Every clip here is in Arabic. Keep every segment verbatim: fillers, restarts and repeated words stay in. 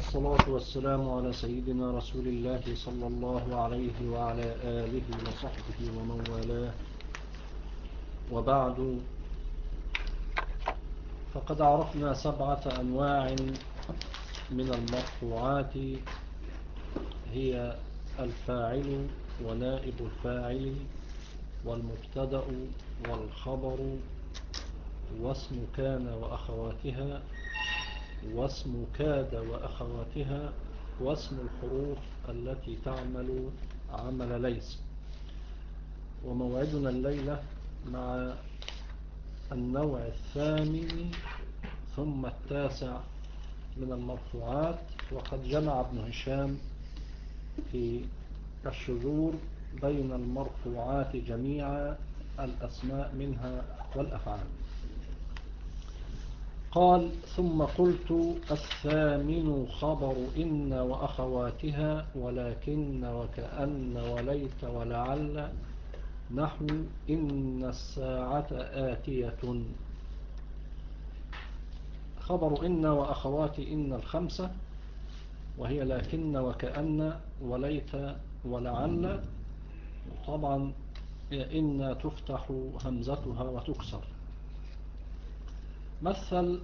والصلاة والسلام على سيدنا رسول الله صلى الله عليه وعلى آله وصحبه ومن والاه، وبعد. فقد عرفنا سبعة أنواع من المرفوعات، هي الفاعل ونائب الفاعل والمبتدأ والخبر واسم كان وأخواتها واسم كاد وأخواتها واسم الحروف التي تعمل عمل ليس. وموعدنا الليلة مع النوع الثامن ثم التاسع من المرفوعات. وقد جمع ابن هشام في الشذور بين المرفوعات جميع الأسماء منها والأفعال. قال: ثم قلت الثامن خبر إن وأخواتها ولكن وكأن وليت ولعل، نحو إن الساعة آتية. خبر إن وأخوات إن الخمسة، وهي لكن وكأن وليت ولعل. طبعا إن تفتح همزتها وتكسر. مثل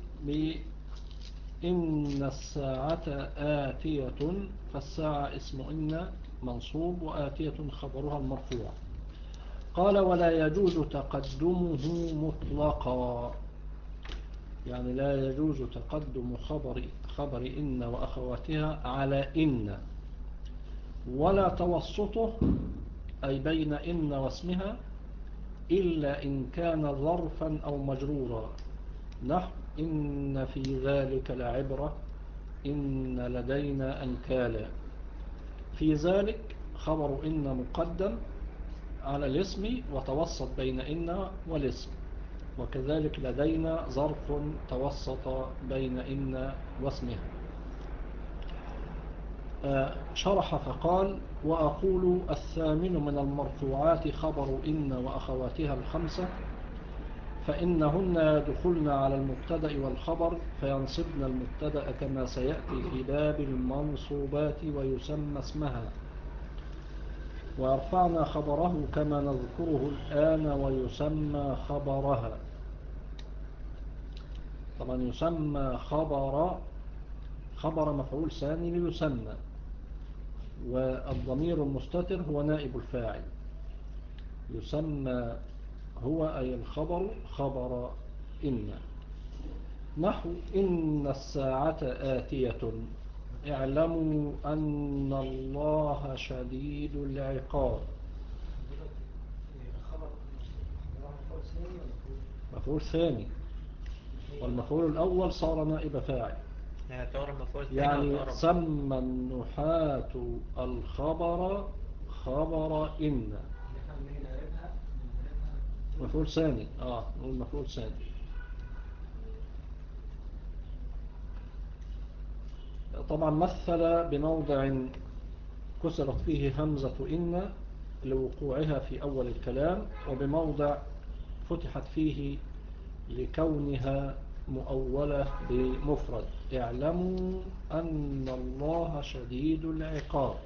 بإن الساعة آتية، فالساعة اسم إن منصوب وآتية خبرها المرفوع. قال: ولا يجوز تقدمه مطلقا، يعني لا يجوز تقدم خبر, خبر إن وأخواتها على إن، ولا توسطه أي بين إن واسمها، إلا إن كان ظرفا أو مجرورا، نحو إن في ذلك لعبرة، إن لدينا أنكالا. في ذلك خبر إن مقدم على الاسم وتوسط بين إن والاسم، وكذلك لدينا ظرف توسط بين إن واسمها. شرح فقال: وأقول الثامن من المرفوعات خبر إن وأخواتها الخمسة، فإنهن يدخلن على المبتدأ والخبر فينصبن المبتدأ كما سيأتي في باب المنصوبات ويسمى اسمها، ويرفعن خبره كما نذكره الآن ويسمى خبرها. طبعا يسمى خبر، خبر مفعول ثاني ليسمى، والضمير المستتر هو نائب الفاعل. يسمى هو أي الخبر خبر إن، نحو إن الساعة آتية، اعلموا أن الله شديد العقاب. مفعول ثاني، والمفعول الأول صار نائب فاعل. يعني سمى النحاة الخبر خبر إن. مفعول ثاني، اه نقول مفعول ثاني. طبعا مثل بموضع كسرت فيه همزة إن لوقوعها في أول الكلام، وبموضع فتحت فيه لكونها مؤولة بمفرد، اعلموا أن الله شديد العقاب.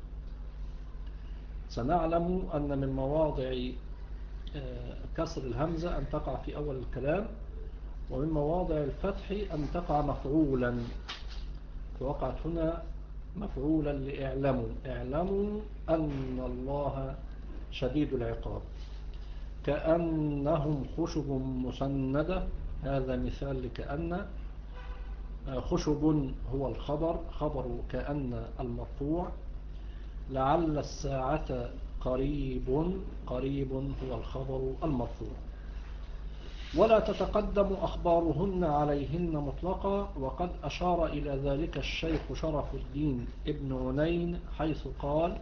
سنعلم أن من مواضع كسر الهمزة أن تقع في أول الكلام، ومن مواضع الفتح أن تقع مفعولا، فوقعت هنا مفعولا لإعلموا، اعلموا أن الله شديد العقاب. كأنهم خشب مسندة، هذا مثال لكأن. خشب هو الخبر، خبر كأن المرفوع. لعل الساعة قريب، قريب هو الخبر المرفوع. ولا تتقدم أخبارهن عليهن مطلقا، وقد أشار إلى ذلك الشيخ شرف الدين ابن عنين حيث قال: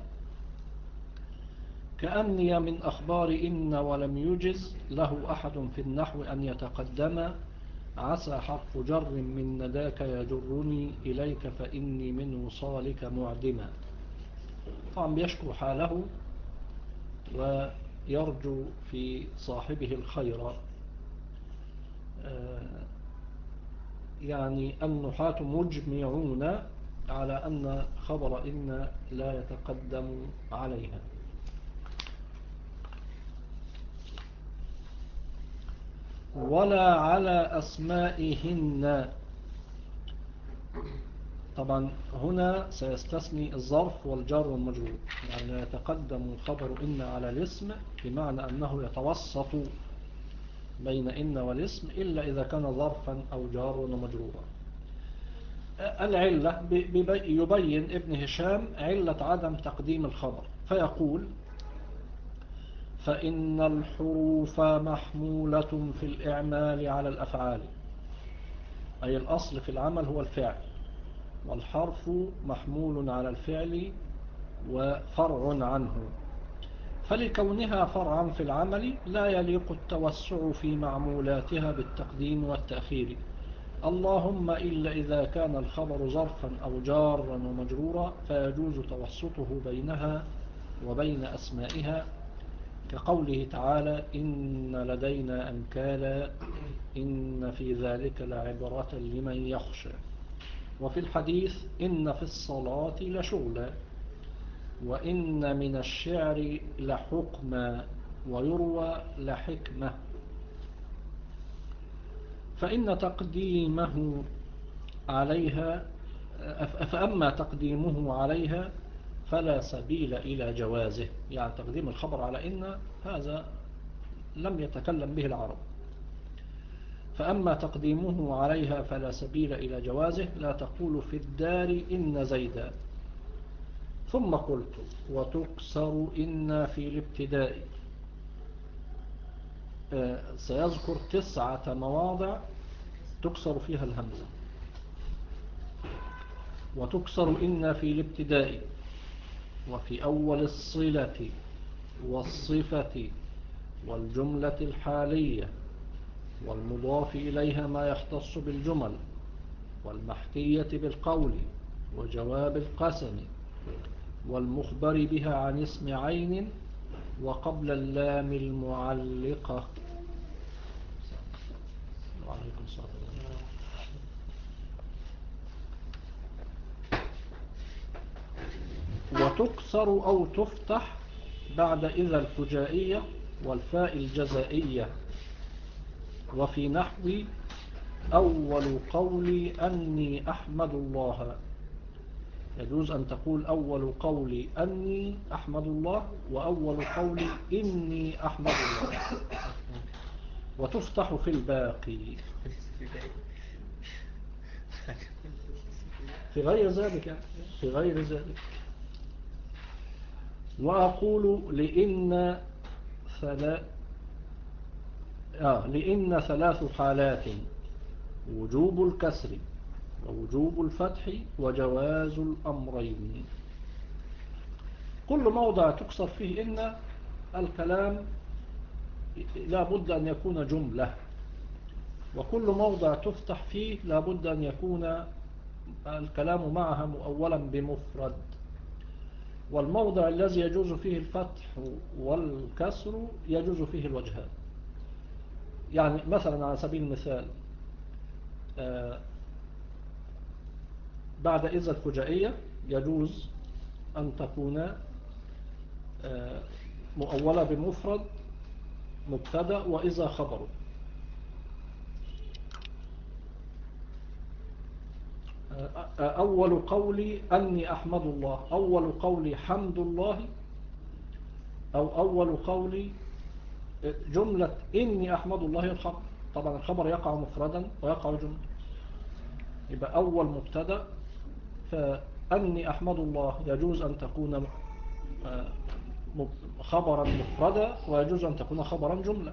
كأني من أخبار إن ولم يجز له أحد في النحو أن يتقدم، عسى حرف جر من نداك يجرني إليك فإني من وصالك معدما. طبعا بيشكو حاله ويرجو في صاحبه الخير. يعني النحاة مجمعون على أن خبر إن لا يتقدم عليها. ولا على أسمائهن. طبعا هنا سيستثني الظرف والجار والمجرور، يعني لا يتقدم خبر إن على الاسم بمعنى أنه يتوسط بين إن والاسم إلا إذا كان ظرفا أو جار ومجرورا. العلة يبين ابن هشام علة عدم تقديم الخبر فيقول: فإن الحروف محمولة في الإعمال على الأفعال، أي الأصل في العمل هو الفعل، والحرف محمول على الفعل وفرع عنه، فلكونها فرعا في العمل لا يليق التوسع في معمولاتها بالتقديم والتأخير، اللهم إلا إذا كان الخبر ظرفا أو جارا ومجرورا فيجوز توسطه بينها وبين أسمائها، كقوله تعالى: إن لدينا أنكالا إن في ذلك لعبرة لمن يخشى. وفي الحديث: إن في الصلاة لشغلا، وإن من الشعر لحكما، ويروى لحكمة. فإن تقديمه عليها فأما تقديمه عليها فلا سبيل إلى جوازه، يعني تقديم الخبر على إن هذا لم يتكلم به العرب، فأما تقديمه عليها فلا سبيل إلى جوازه، لا تقول في الدار إن زيدا. ثم قلت: وتكسر إن في الابتداء. سيذكر تسعة مواضع تكسر فيها الهمزة. وتكسر إن في الابتداء، وفي أول الصلة والصفة والجملة الحالية، والمضاف إليها ما يختص بالجمل، والمحكية بالقول، وجواب القسم، والمخبر بها عن اسم عين، وقبل اللام المعلقة. وعليكم السلام. وتكسر أو تفتح بعد إذا الفجائية والفاء الجزائية. وفي نحو أول قولي أني أحمد الله، يجوز أن تقول أول قولي أني أحمد الله، وأول قولي إني أحمد الله. وتفتح في الباقي في غير ذلك، يعني في غير ذلك. وأقول لإن ثلاث آه لإن ثلاث حالات: وجوب الكسر، ووجوب الفتح، وجواز الأمرين. كل موضع تكسر فيه إن الكلام لا بد أن يكون جملة، وكل موضع تفتح فيه لا بد أن يكون الكلام معها مؤولا بمفرد. والموضع الذي يجوز فيه الفتح والكسر يجوز فيه الوجهان. يعني مثلا على سبيل المثال بعد إذا الفجائية يجوز أن تكون مؤولة بمفرد مبتدأ وإذا خبره. أول قولي أني أحمد الله، أول قولي حمد الله، أو أول قولي جملة إني أحمد الله الخبر. طبعا الخبر يقع مفردا ويقع جملة، يبقى أول مبتدأ. فأني أحمد الله يجوز أن تكون خبرا مفردا، ويجوز أن تكون خبرا جملة.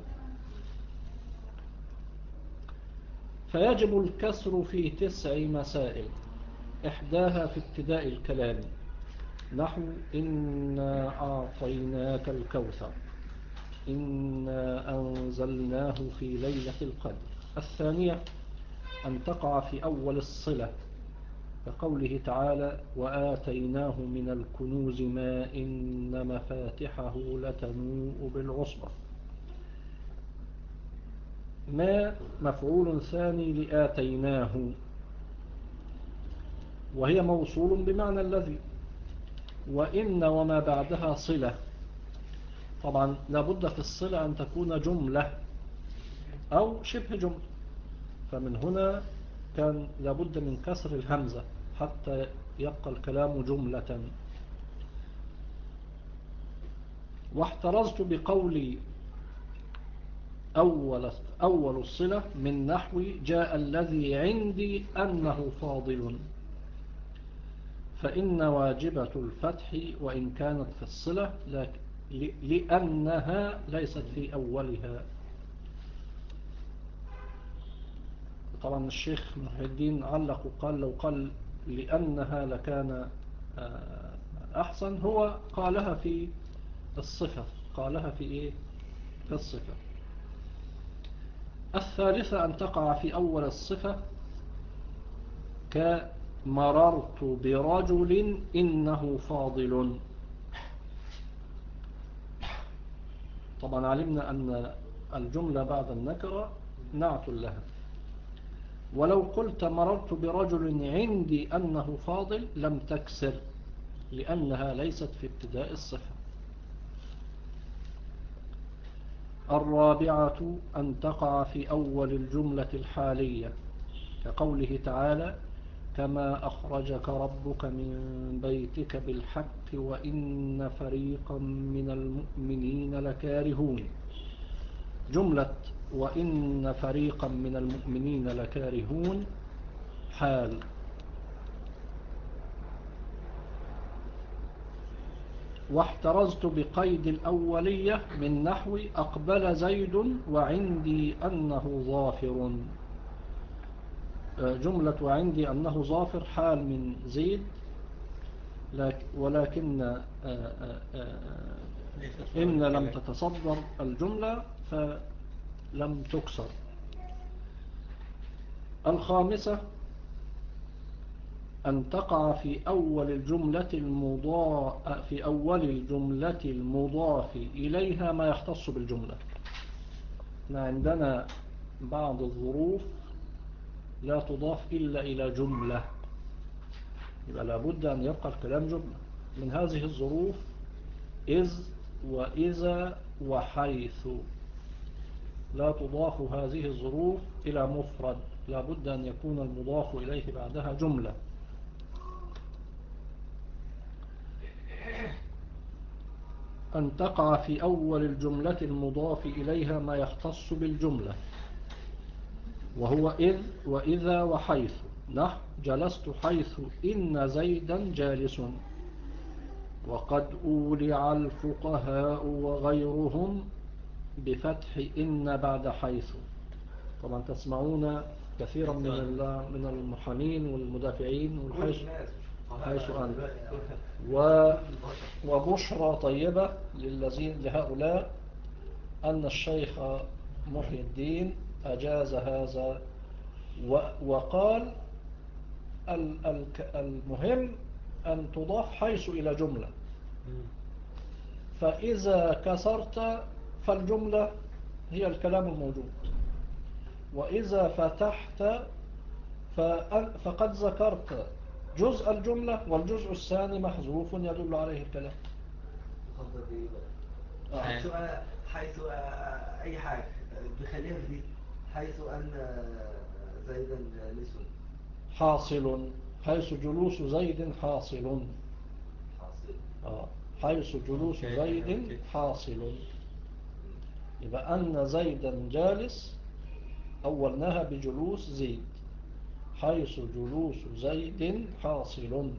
فيجب الكسر في تسع مسائل، إحداها في ابتداء الكلام، نحو إنا أعطيناك الكوثر، إنا أنزلناه في ليلة القدر. الثانية أن تقع في أول الصلة، كقوله تعالى: وآتيناه من الكنوز ما إن مفاتحه لتنوء بالعصبة. ما مفعول ثاني لآتيناه، وهي موصول بمعنى الذي. وإن وما بعدها صلة. طبعا لابد في الصلة أن تكون جملة أو شبه جملة، فمن هنا كان لابد من كسر الهمزة حتى يبقى الكلام جملة. واحترزت بقولي أول, أول الصلة من نحو جاء الذي عندي أنه فاضل، فإن واجبة الفتح وإن كانت في الصلة لأنها ليست في أولها. طبعا الشيخ محي الدين علق وقال لو قال لأنها لكان أحسن. هو قالها في الصفة، قالها في إيه؟ في الصفة. الثالثة أن تقع في أول الصفة كمررت برجل إنه فاضل. طبعا علمنا أن الجملة بعد النكرة نعت لها. ولو قلت مررت برجل عندي أنه فاضل لم تكسر لأنها ليست في ابتداء الصفة. الرابعة أن تقع في أول الجملة الحالية كقوله تعالى كما أخرجك ربك من بيتك بالحق وإن فريقا من المؤمنين لكارهون. جملة وإن فريقا من المؤمنين لكارهون حال. واحترزت بقيد الأولية من نحو أقبل زيد وعندي أنه ظافر. جملة وعندي أنه ظافر حال من زيد، ولكن إن لم تتصدر الجملة فلم تكسر. الخامسة أن تقع في أول الجملة المضاف في أول الجملة المضاف إليها ما يختص بالجملة. عندنا بعض الظروف لا تضاف إلا إلى جملة، يبقى لابد أن يبقى الكلام جملة. من هذه الظروف إذ وإذا وحيث لا تضاف هذه الظروف إلى مفرد، لابد أن يكون المضاف إليه بعدها جملة. أن تقع في أول الجملة المضاف إليها ما يختص بالجملة، وهو إذ وإذا وحيث. نحو جلست حيث إن زيدا جالس. وقد أولع الفقهاء وغيرهم بفتح إن بعد حيث. طبعا تسمعون كثيرا من من المحامين والمدافعين والحيث حيث أن وبشرى طيبة للذين لهؤلاء أن الشيخ محي الدين أجاز هذا وقال المهم أن تضاف حيث إلى جملة، فإذا كسرت فالجملة هي الكلام الموجود، وإذا فتحت فقد ذكرت جزء الجملة والجزء الثاني محذوف يدل عليه الكلام. حيث حيث أي حاجة بخليها في دي حيث أن زيدا جالس حاصل. حيث جلوس زيد حاصل. حاصل آه. حيث جلوس زيد حاصل. يبقى أن زيدا جالس أولناها بجلوس زيد. حيث جلوس زيد حاصل.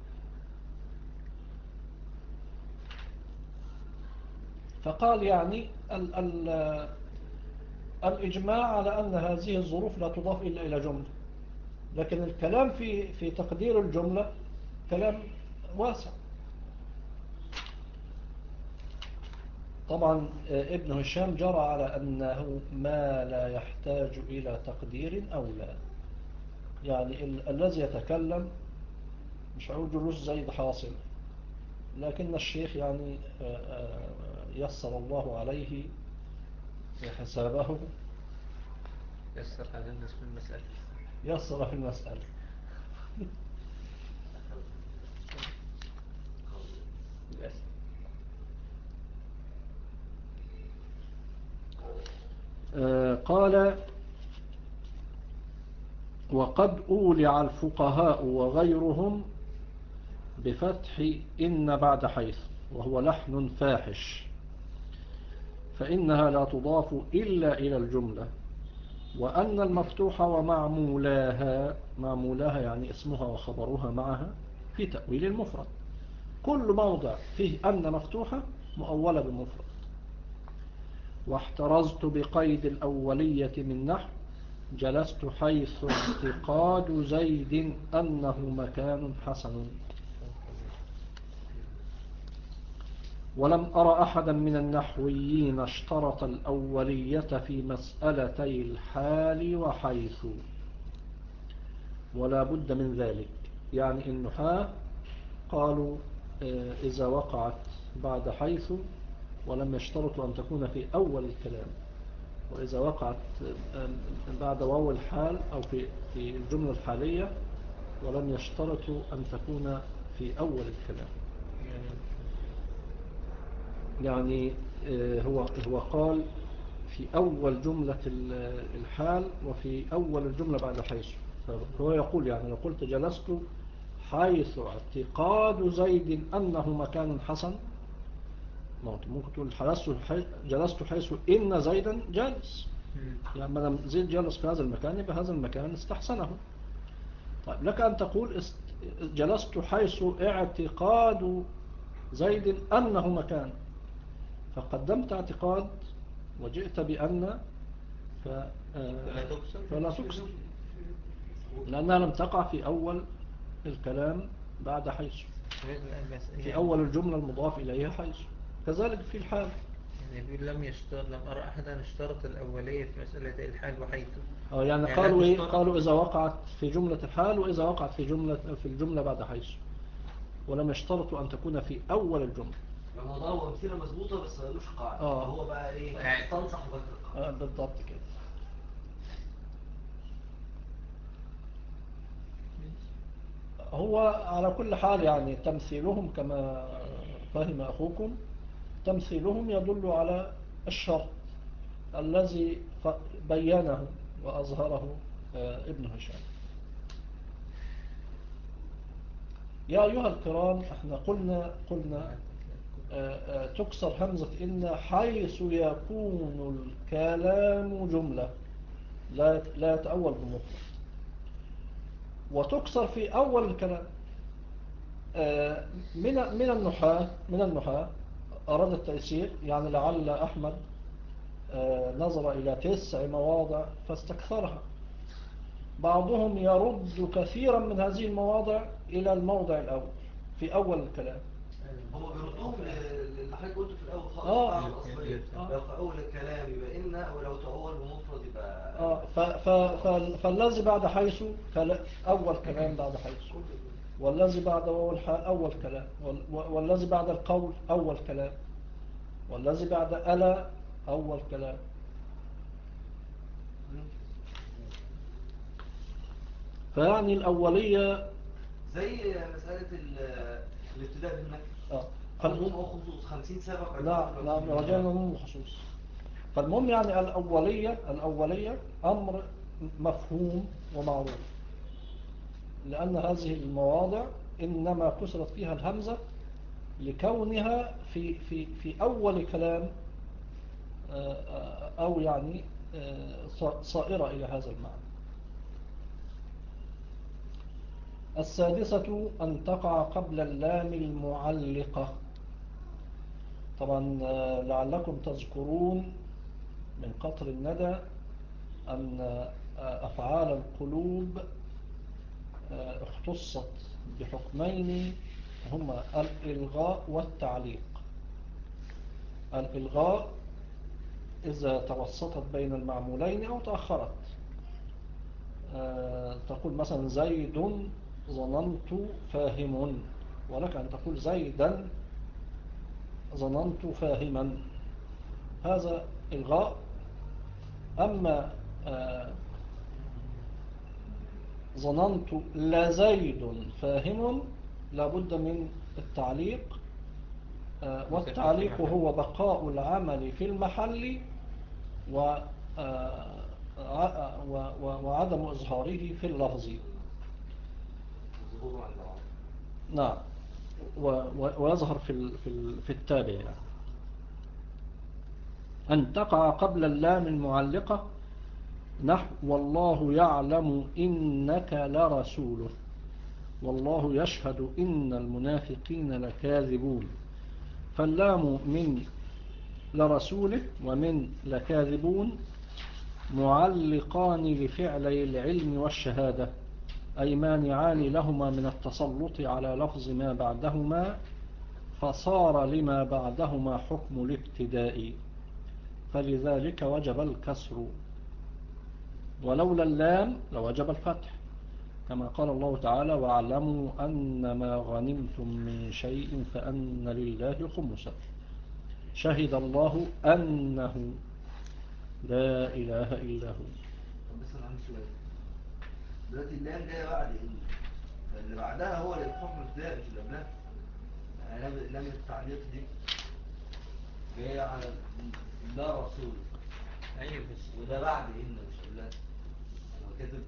فقال يعني ال ال الإجماع على أن هذه الظروف لا تضاف إلا إلى جملة، لكن الكلام في في تقدير الجملة كلام واسع. طبعا ابن هشام جرى على أنه ما لا يحتاج إلى تقدير أولى، يعني ال الذي يتكلم مش هقول جلوس زيد حاصل، لكن الشيخ يعني يسر الله عليه حسابه، يسر على الناس في المسألة يسر في المسألة قال وقد أولع الفقهاء وغيرهم بفتح إن بعد حيث، وهو لحن فاحش، فإنها لا تضاف إلا إلى الجملة، وأن المفتوح ومعمولاها، معمولاها يعني اسمها وخبرها معها، في تأويل المفرد. كل موضع فيه أن مفتوحة مؤولة بالمفرد. واحترزت بقيد الأولية من نحو جلست حيث اعتقاد زيد أنه مكان حسن. ولم أرى أحدا من النحويين اشترط الأولية في مسألتي الحال وحيث، ولا بد من ذلك. يعني النحاة قالوا إذا وقعت بعد حيث ولم يشترطوا أن تكون في أول الكلام، وإذا وقعت بعد واو الحال أو في في الجملة الحالية ولم يشترطوا أن تكون في أول الكلام. يعني هو هو قال في أول جملة الحال وفي أول الجملة بعد حيث. فهو يقول يعني لو قلت جلست حيث اعتقاد زيد أنه مكان حسن، ممكن تقول جلست حيث إن زيدا جالس، يعني ما دام زيد جالس في هذا المكان يبقى هذا المكان استحسنه. طيب لك أن تقول جلست حيث اعتقاد زيد أنه مكان، فقدمت اعتقاد وجئت بأن فلا تكسر لأنها لم تقع في أول الكلام بعد حيث، في أول الجملة المضاف إليها حيث. كذلك في الحال، يعني بيقول لم يشترط، لم أرى أحدا اشترط الأولية في مسألة الحال وحيث. أو يعني, يعني قالوا إيه؟ قالوا إذا وقعت في جملة الحال وإذا وقعت في جملة في الجملة بعد حيث، ولم يشترطوا أن تكون في أول الجملة. الموضوع هو أمثلة مظبوطة بس ملوش قاعدة. آه. هو بقى إيه يعني تنصح بذكر القاعدة. آه بالضبط كده. هو على كل حال يعني تمثيلهم كما فهم أخوكم، تمثيلهم يدل على الشرط الذي بينه وأظهره ابن هشام. يا أيها الكرام، احنا قلنا قلنا تكسر همزة إن حيث يكون الكلام جملة لا لا يتأول بمفرد، وتكسر في أول الكلام. من من النحاة من النحاة أراد التيسير، يعني لعل أحمد نظر إلى تسع مواضع فاستكثرها. بعضهم يرد كثيرا من هذه المواضع إلى الموضع الأول في أول الكلام. هم بيردوهم اللي حضرتك قلته في الأول خالص. آه. الأصلية آه. لو في أول الكلام يبقى إن، ولو تأول بمفرد يبقى آه. ف ف ف فالذي بعد حيث أول كلام بعد حيث، والذي بعد واو الحال أول كلام، والذي بعد القول أول كلام، والذي بعد ألا أول كلام. فيعني الأولية زي مسألة الابتداء بالنكر. آه. عموم أو خصوص خمسين سبب. نعم نعم رجعنا عموم وخصوص. فالمهم يعني الأولية الأولية أمر مفهوم ومعروف، لأن هذه المواضع إنما كسرت فيها الهمزة لكونها في في في أول كلام، أو يعني صائرة إلى هذا المعنى. السادسة أن تقع قبل اللام المعلقة. طبعا لعلكم تذكرون من قطر الندى أن أفعال القلوب اختصت بحكمين هما الإلغاء والتعليق. الإلغاء إذا توسطت بين المعمولين أو تأخرت، تقول مثلا زيد ظننت فاهم، ولك أن تقول زيدا ظننت فاهما، هذا إلغاء. أما ظننت لزيد فاهم لابد من التعليق، والتعليق هو بقاء العمل في المحل وعدم إظهاره في اللفظ. ظهوره عند العرب. نعم. ويظهر في في التابع يعني. أن تقع قبل اللام المعلقة نحو والله يعلم إنك لرسوله، والله يشهد إن المنافقين لكاذبون. فاللام من لرسوله ومن لكاذبون معلقان لفعلي العلم والشهادة، أي مانعان لهما من التسلط على لفظ ما بعدهما، فصار لما بعدهما حكم الابتداء، فلذلك وجب الكسر، ولولا اللام لوجب الفتح، كما قال الله تعالى واعلموا أن ما غنمتم من شيء فأن لله خمسه، شهد الله أنه لا إله إلا هو. طب بس انا عندي سؤال دلوقتي، اللام جايه بعد ان، فاللي بعدها هو اللي الحكم الابتدائي مش اللي قبلها. يعني لام لام التعليق دي جايه على لا رسول، ايوه بس وده بعد ان مش قبلها. هو كاتب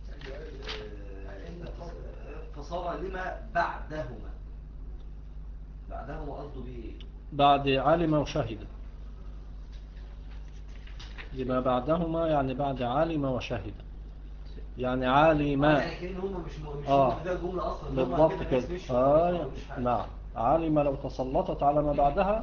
آه، فصار لما بعدهما. بعدهما قصده بيه ايه؟ بعد علم وشهد، لما بعدهما يعني بعد علم وشهد، يعني عالم. اه يعني كأن هم مش م- مش آه هم ده الجمله اصلا، هم بالضبط كده كده. ناس مشوا خلاص ما آه عملوش حاجه. نعم. علم لو تسلطت على ما بعدها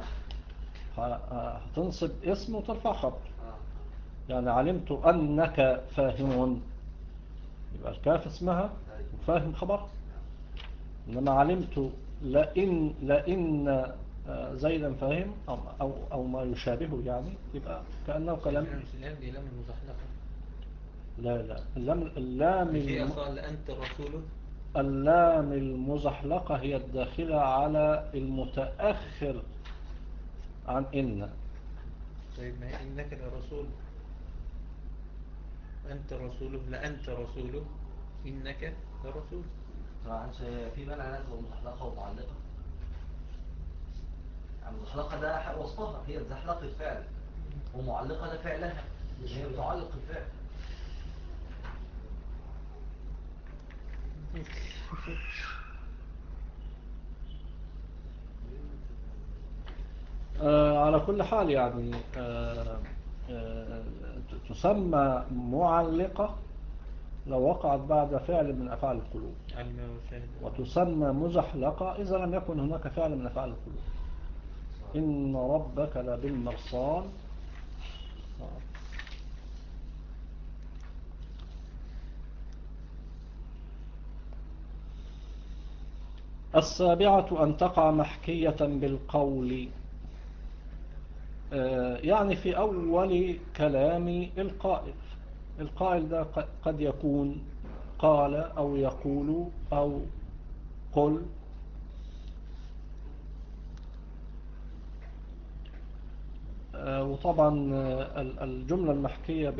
هتنصب اسم وترفع خبر. اه يعني علمت أنك فاهم، يبقى الكاف اسمها ايوه وفاهم خبر. إنما علمت لئن لئن آه، زيدا فاهم أو, أو, أو ما يشابهه، يعني يبقى كأنه كلام. اللام دي لام المزحلقة. لا لا اللام, اللام, مش الم... قال أنت رسوله. اللام المزحلقة هي الداخلة على المتأخر عن إن. طيب ما إنك لرسول، أنت رسوله، لا أنت رسوله، إنك لرسول. طبعا في منع ناس مزحلقه ومعلقه. يعني مزحلقه ده حق وصفها، هي اتزحلقت فعلا، ومعلقه ده فعلها، هي بتعلق الفعل. آه على كل حال يعني آه آه تسمى معلقة لو وقعت بعد فعل من أفعال القلوب، علم وشاهد. وتسمى مزحلقة إذا لم يكن هناك فعل من أفعال القلوب. إن ربك لبالمرصاد. السابعة أن تقع محكية بالقول، يعني في أول كلام القائل. القائل ده قد يكون قال أو يقول أو قل. وطبعا الجملة المحكية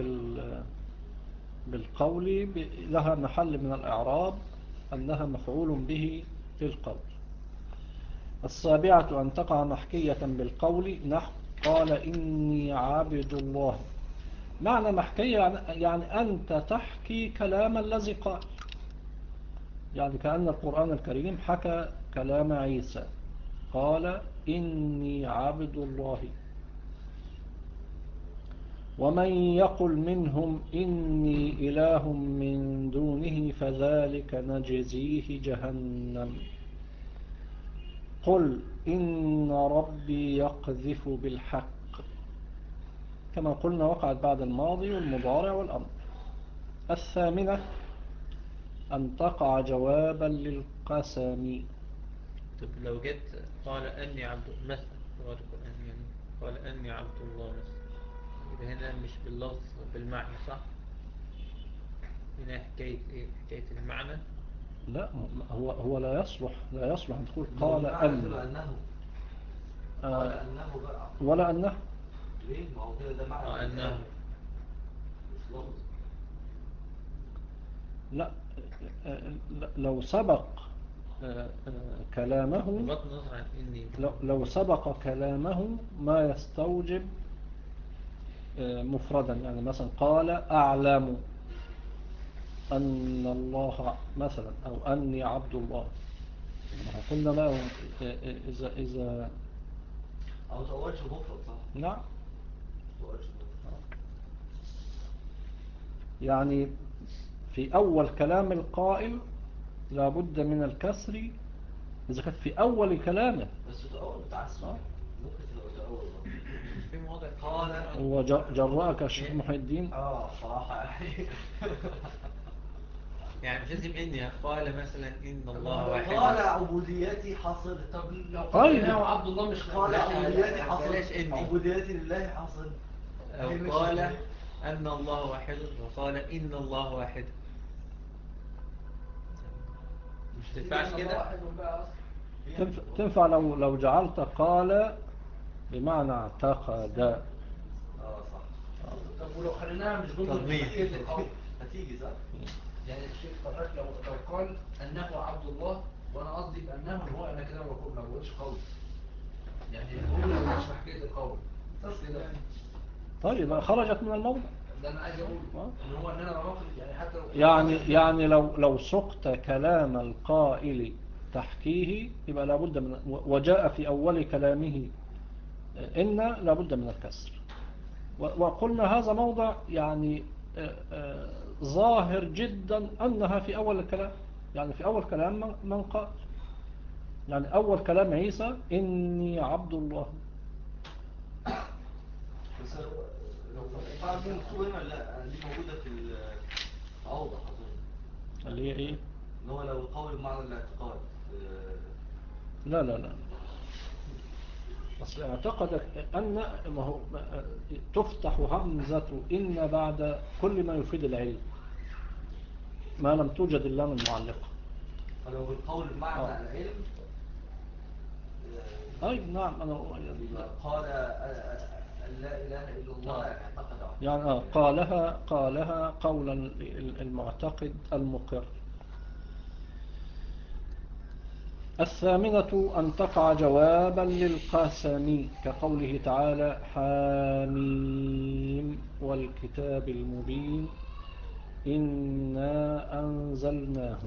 بالقول لها محل من الإعراب أنها مفعول به للقول. السابعة أن تقع محكية بالقول نحو قال إني عبد الله. معنى محكية يعني أنت تحكي كلام الذي قال، يعني كأن القرآن الكريم حكى كلام عيسى، قال إني عبد الله. ومن يقل منهم إني إله من دونه فذلك نجزيه جهنم. قل إن ربي يقذف بالحق، كما قلنا وقعت بعد الماضي والمضارع والأمر. الثامنة أن تقع جوابا للقسم. طب لو جت قال أني عبد مثلا في القرآن، يعني قال أني عبد الله مثلا، يبقى هنا مش باللفظ بالمعنى، صح؟ هنا حكاية إيه؟ حكاية المعنى. لا هو هو لا يصلح لا يصلح أن تقول لو قال بالمعنى أن تبقى انه قال آه انه بقى. ولا أنه. ليه؟ ما هو كده ده معنى آه الآن أنه. مش لفظ. لا لو سبق كلامه، بغض النظر عن إني. لو سبق كلامه ما يستوجب مفردا، يعني مثلا قال أعلم أن الله مثلا، أو أني عبد الله. قلنا له إذا إذا أو تقولش مفرد صح؟ نعم. تقولش مفرد. يعني في أول كلام القائل لابد من الكسر إذا كانت في أول كلامه. بس تقول متعسف ممكن تبقى تقول برضه. في مواضع قال هو جرأك الشيخ محي الدين. اه صراحة يعني يعني مش لازم إني قال مثلا إن الله واحد. قال عبوديتي حصل. طب لو طيب. قال عبد الله مش قال عبوديتي حصل. بلاش إني. عبوديتي لله حصل. أو قال أن الله واحد وقال إن الله واحد. مش تنفعش كده؟ تنفع, تنفع لو لو جعلت قال بمعنى اعتقد. اه صح. طب ولو خليناها مش جملة تحقيق القول هتيجي صح؟ يعني الشيخ فرق لو لو قال أنه عبد الله وأنا قصدي بأنه هو أنا كده ما بقول ما بقولش قول. يعني الجملة مش تحقيق القول. بس كده. طيب خرجت من الموضع. ده أنا عايز أقول إن هو إن أنا بناقل يعني حتى لو يعني يعني لو لو سقط كلام القائل تحكيه يبقى لابد من، وجاء في أول كلامه إن لابد من الكسر. وقلنا هذا موضع يعني ظاهر جدا أنها في أول الكلام. يعني في أول كلام من قال، يعني أول كلام عيسى إني عبد الله. بس لو بعد من الصورة لا دي موجودة في الأوضح أظن. اللي هي إيه؟ اللي هو لو القول بمعنى الاعتقاد. لا لا لا، أصل اعتقد أن ما هو تفتح همزة إن بعد كل ما يفيد العلم ما لم توجد اللام المعلقة. فلو القول بمعنى آه. العلم أي نعم. أنا قال لا إله إلا الله يعني اعتقد يعني آه قالها قالها قولا المعتقد المقر. الثامنة أن تقع جوابا للقسم كقوله تعالى حاميم والكتاب المبين إنا أنزلناه.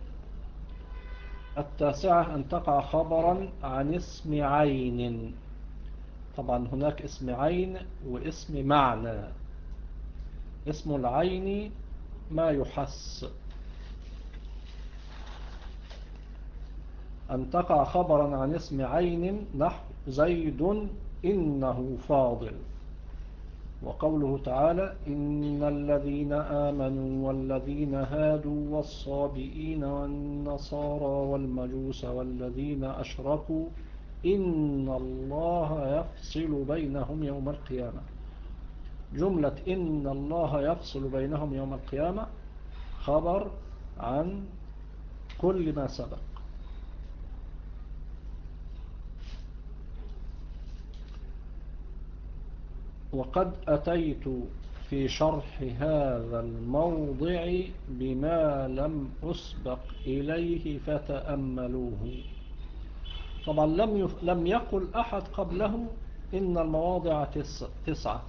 التاسعة أن تقع خبرا عن اسم عين. طبعا هناك اسم عين واسم معنى. اسم العين ما يحس. أن تقع خبرا عن اسم عين نحو زيد إنه فاضل. وقوله تعالى إن الذين آمنوا والذين هادوا والصابئين والنصارى والمجوس والذين أشركوا إن الله يفصل بينهم يوم القيامة. جملة إن الله يفصل بينهم يوم القيامة خبر عن كل ما سبق. وقد أتيت في شرح هذا الموضع بما لم أسبق إليه فتأملوه. طبعا لم يف... لم يقل أحد قبله إن المواضع تس... تسعة،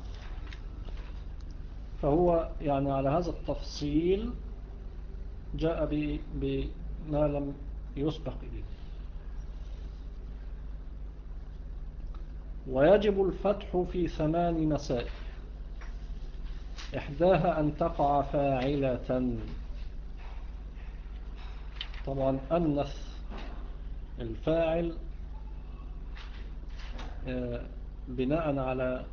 فهو يعني على هذا التفصيل جاء ب... بما لم يسبق إليه. ويجب الفتح في ثمان مسائل. إحداها أن تقع فاعلة. طبعا أنث الفاعل بناء على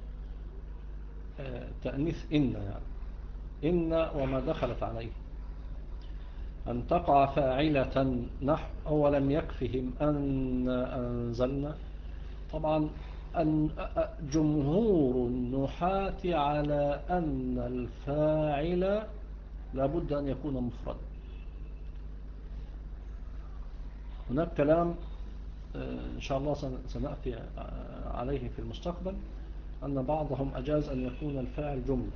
تأنيث إن، يعني إن وما دخلت عليه. أن تقع فاعلة نحو أولم يكفهم أن أنزلنا. طبعا أن جمهور النحاة على أن الفاعل لابد أن يكون مفردا. هناك كلام إن شاء الله سنأتي عليه في المستقبل أن بعضهم أجاز أن يكون الفاعل جملة.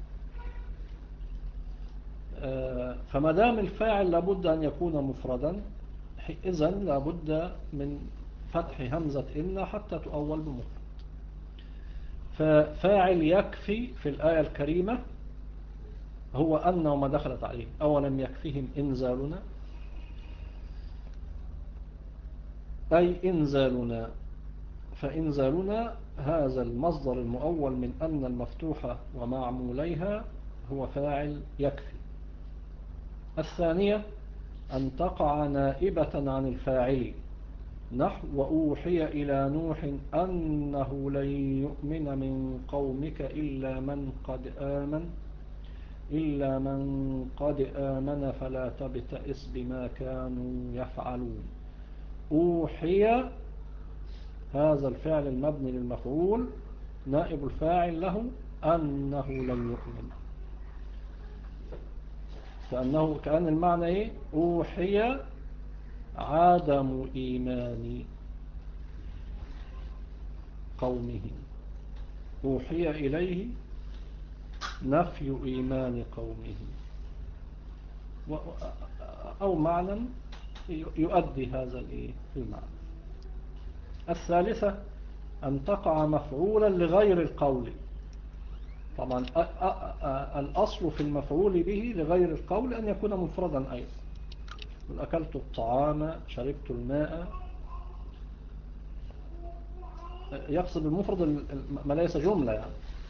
فما دام الفاعل لابد أن يكون مفردا إذن لابد من فتح همزة إن حتى تؤول بمفرد. ففاعل يكفي في الآية الكريمة هو أن وما دخلت عليه. أولم يكفهم إنزالنا أي إنزالنا، فإنزالنا هذا المصدر المؤول من أن المفتوحة ومعموليها هو فاعل يكفي. الثانية أن تقع نائبة عن الفاعل، نحو وأوحي إلى نوح أنه لن يؤمن من قومك إلا من قد آمن إلا من قد آمن فلا تبتئس بما كانوا يفعلون. أوحي هذا الفعل المبني للمفعول نائب الفاعل له أنه لن يؤمن، كأنه كأن المعنى إيه؟ أوحي عدم إيمان قومه، أوحي إليه نفي إيمان قومه، أو معنى يؤدي هذا المعنى. الثالثة أن تقع مفعولا لغير القول. طبعا الأصل في المفعول به لغير القول أن يكون مفردا أيضا. أكلت الطعام، شربت الماء، يقصد المفرد ما ليس جملة يعني.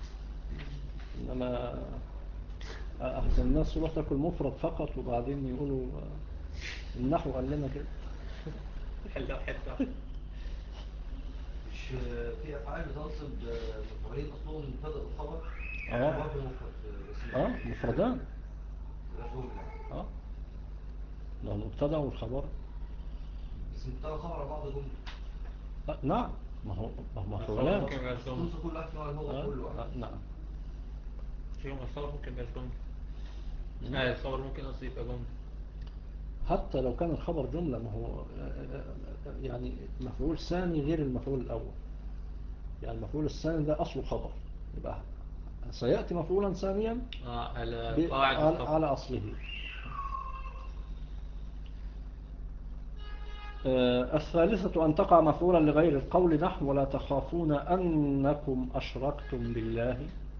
إنما أحسن الناس تروح تأكل مفرد فقط وبعدين يقولوا النحو قال لنا كده. حلو حلو. مش في أفعال بتنصب مفعولين أصلهم مبتدأ الخبر؟ اه برضه مفرد. اه مفردان. مفهوم يعني. اه لو المبتدأ والخبر. بس مبتدأ الخبر على بعض جملة. آه نعم، ما هو ما هو مفعولان. ممكن يبقى جملة. تنصب كل واحد فيهم هو آه كل واحد. آه نعم. فيهم الخبر ممكن يبقى جملة. آه الخبر ممكن أصلا يبقى جملة. حتى لو كان الخبر جملة، ما هو يعني مفعول ثاني غير المفعول الأول. يعني المفعول الثاني ده أصله خبر، يبقى سيأتي مفعولا ثانيا آه على قواعد الخبر. على أصله. آه الثالثة أن تقع مفعولا لغير القول، نحو ولا تخافون أنكم أشركتم بالله،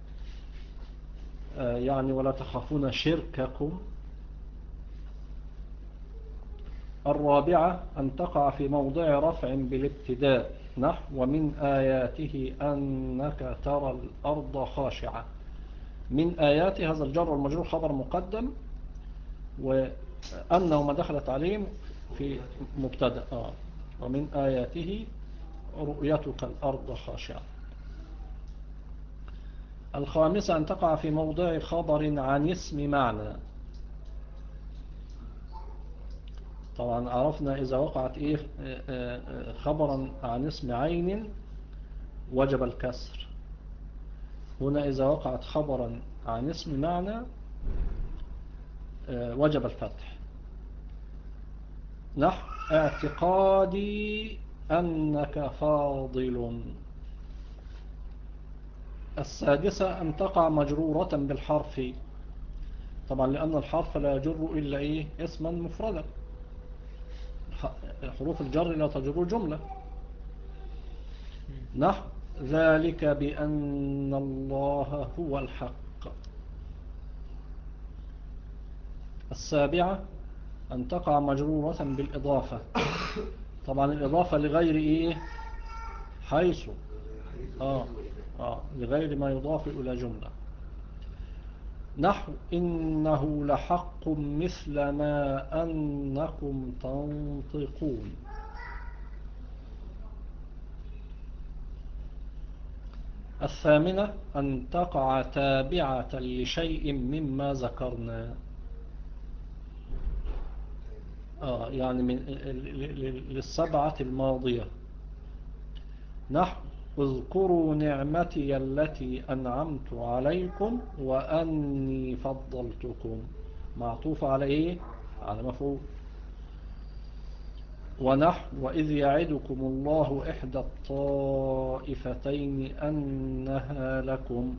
آه يعني ولا تخافون شرككم. الرابعة أن تقع في موضع رفع بالابتداء، نحو ومن آياته أنك ترى الأرض خاشعة. من آيات هذا الجر والمجرور خبر مقدم، وأنه ما دخلت عليه في مبتدأ. آه. ومن آياته رؤيتك الأرض خاشعة. الخامسة أن تقع في موضع خبر عن اسم معنى. طبعا عرفنا إذا وقعت إيه خبرا عن اسم عين وجب الكسر. هنا إذا وقعت خبرا عن اسم معنى وجب الفتح، نحو اعتقادي أنك فاضل. السادسة أن تقع مجرورة بالحرف، طبعا لأن الحرف لا يجر إلا إيه اسما مفردا. حروف الجر لا تجر جملة، نحو ذلك بأن الله هو الحق. السابعة أن تقع مجرورة بالإضافة، طبعا الإضافة لغير إيه حيث آه آه لغير ما يضاف إلى جملة، نحو إنه لحق مثل ما أنكم تنطقون. الثامنة أن تقع تابعة لشيء مما ذكرنا، آه يعني من للسبعة الماضية، نحو اذكروا نعمتي التي أنعمت عليكم وأني فضلتكم. معطوف على إيه؟ على مفعول. ونحو وإذ يعدكم الله إحدى الطائفتين أنها لكم.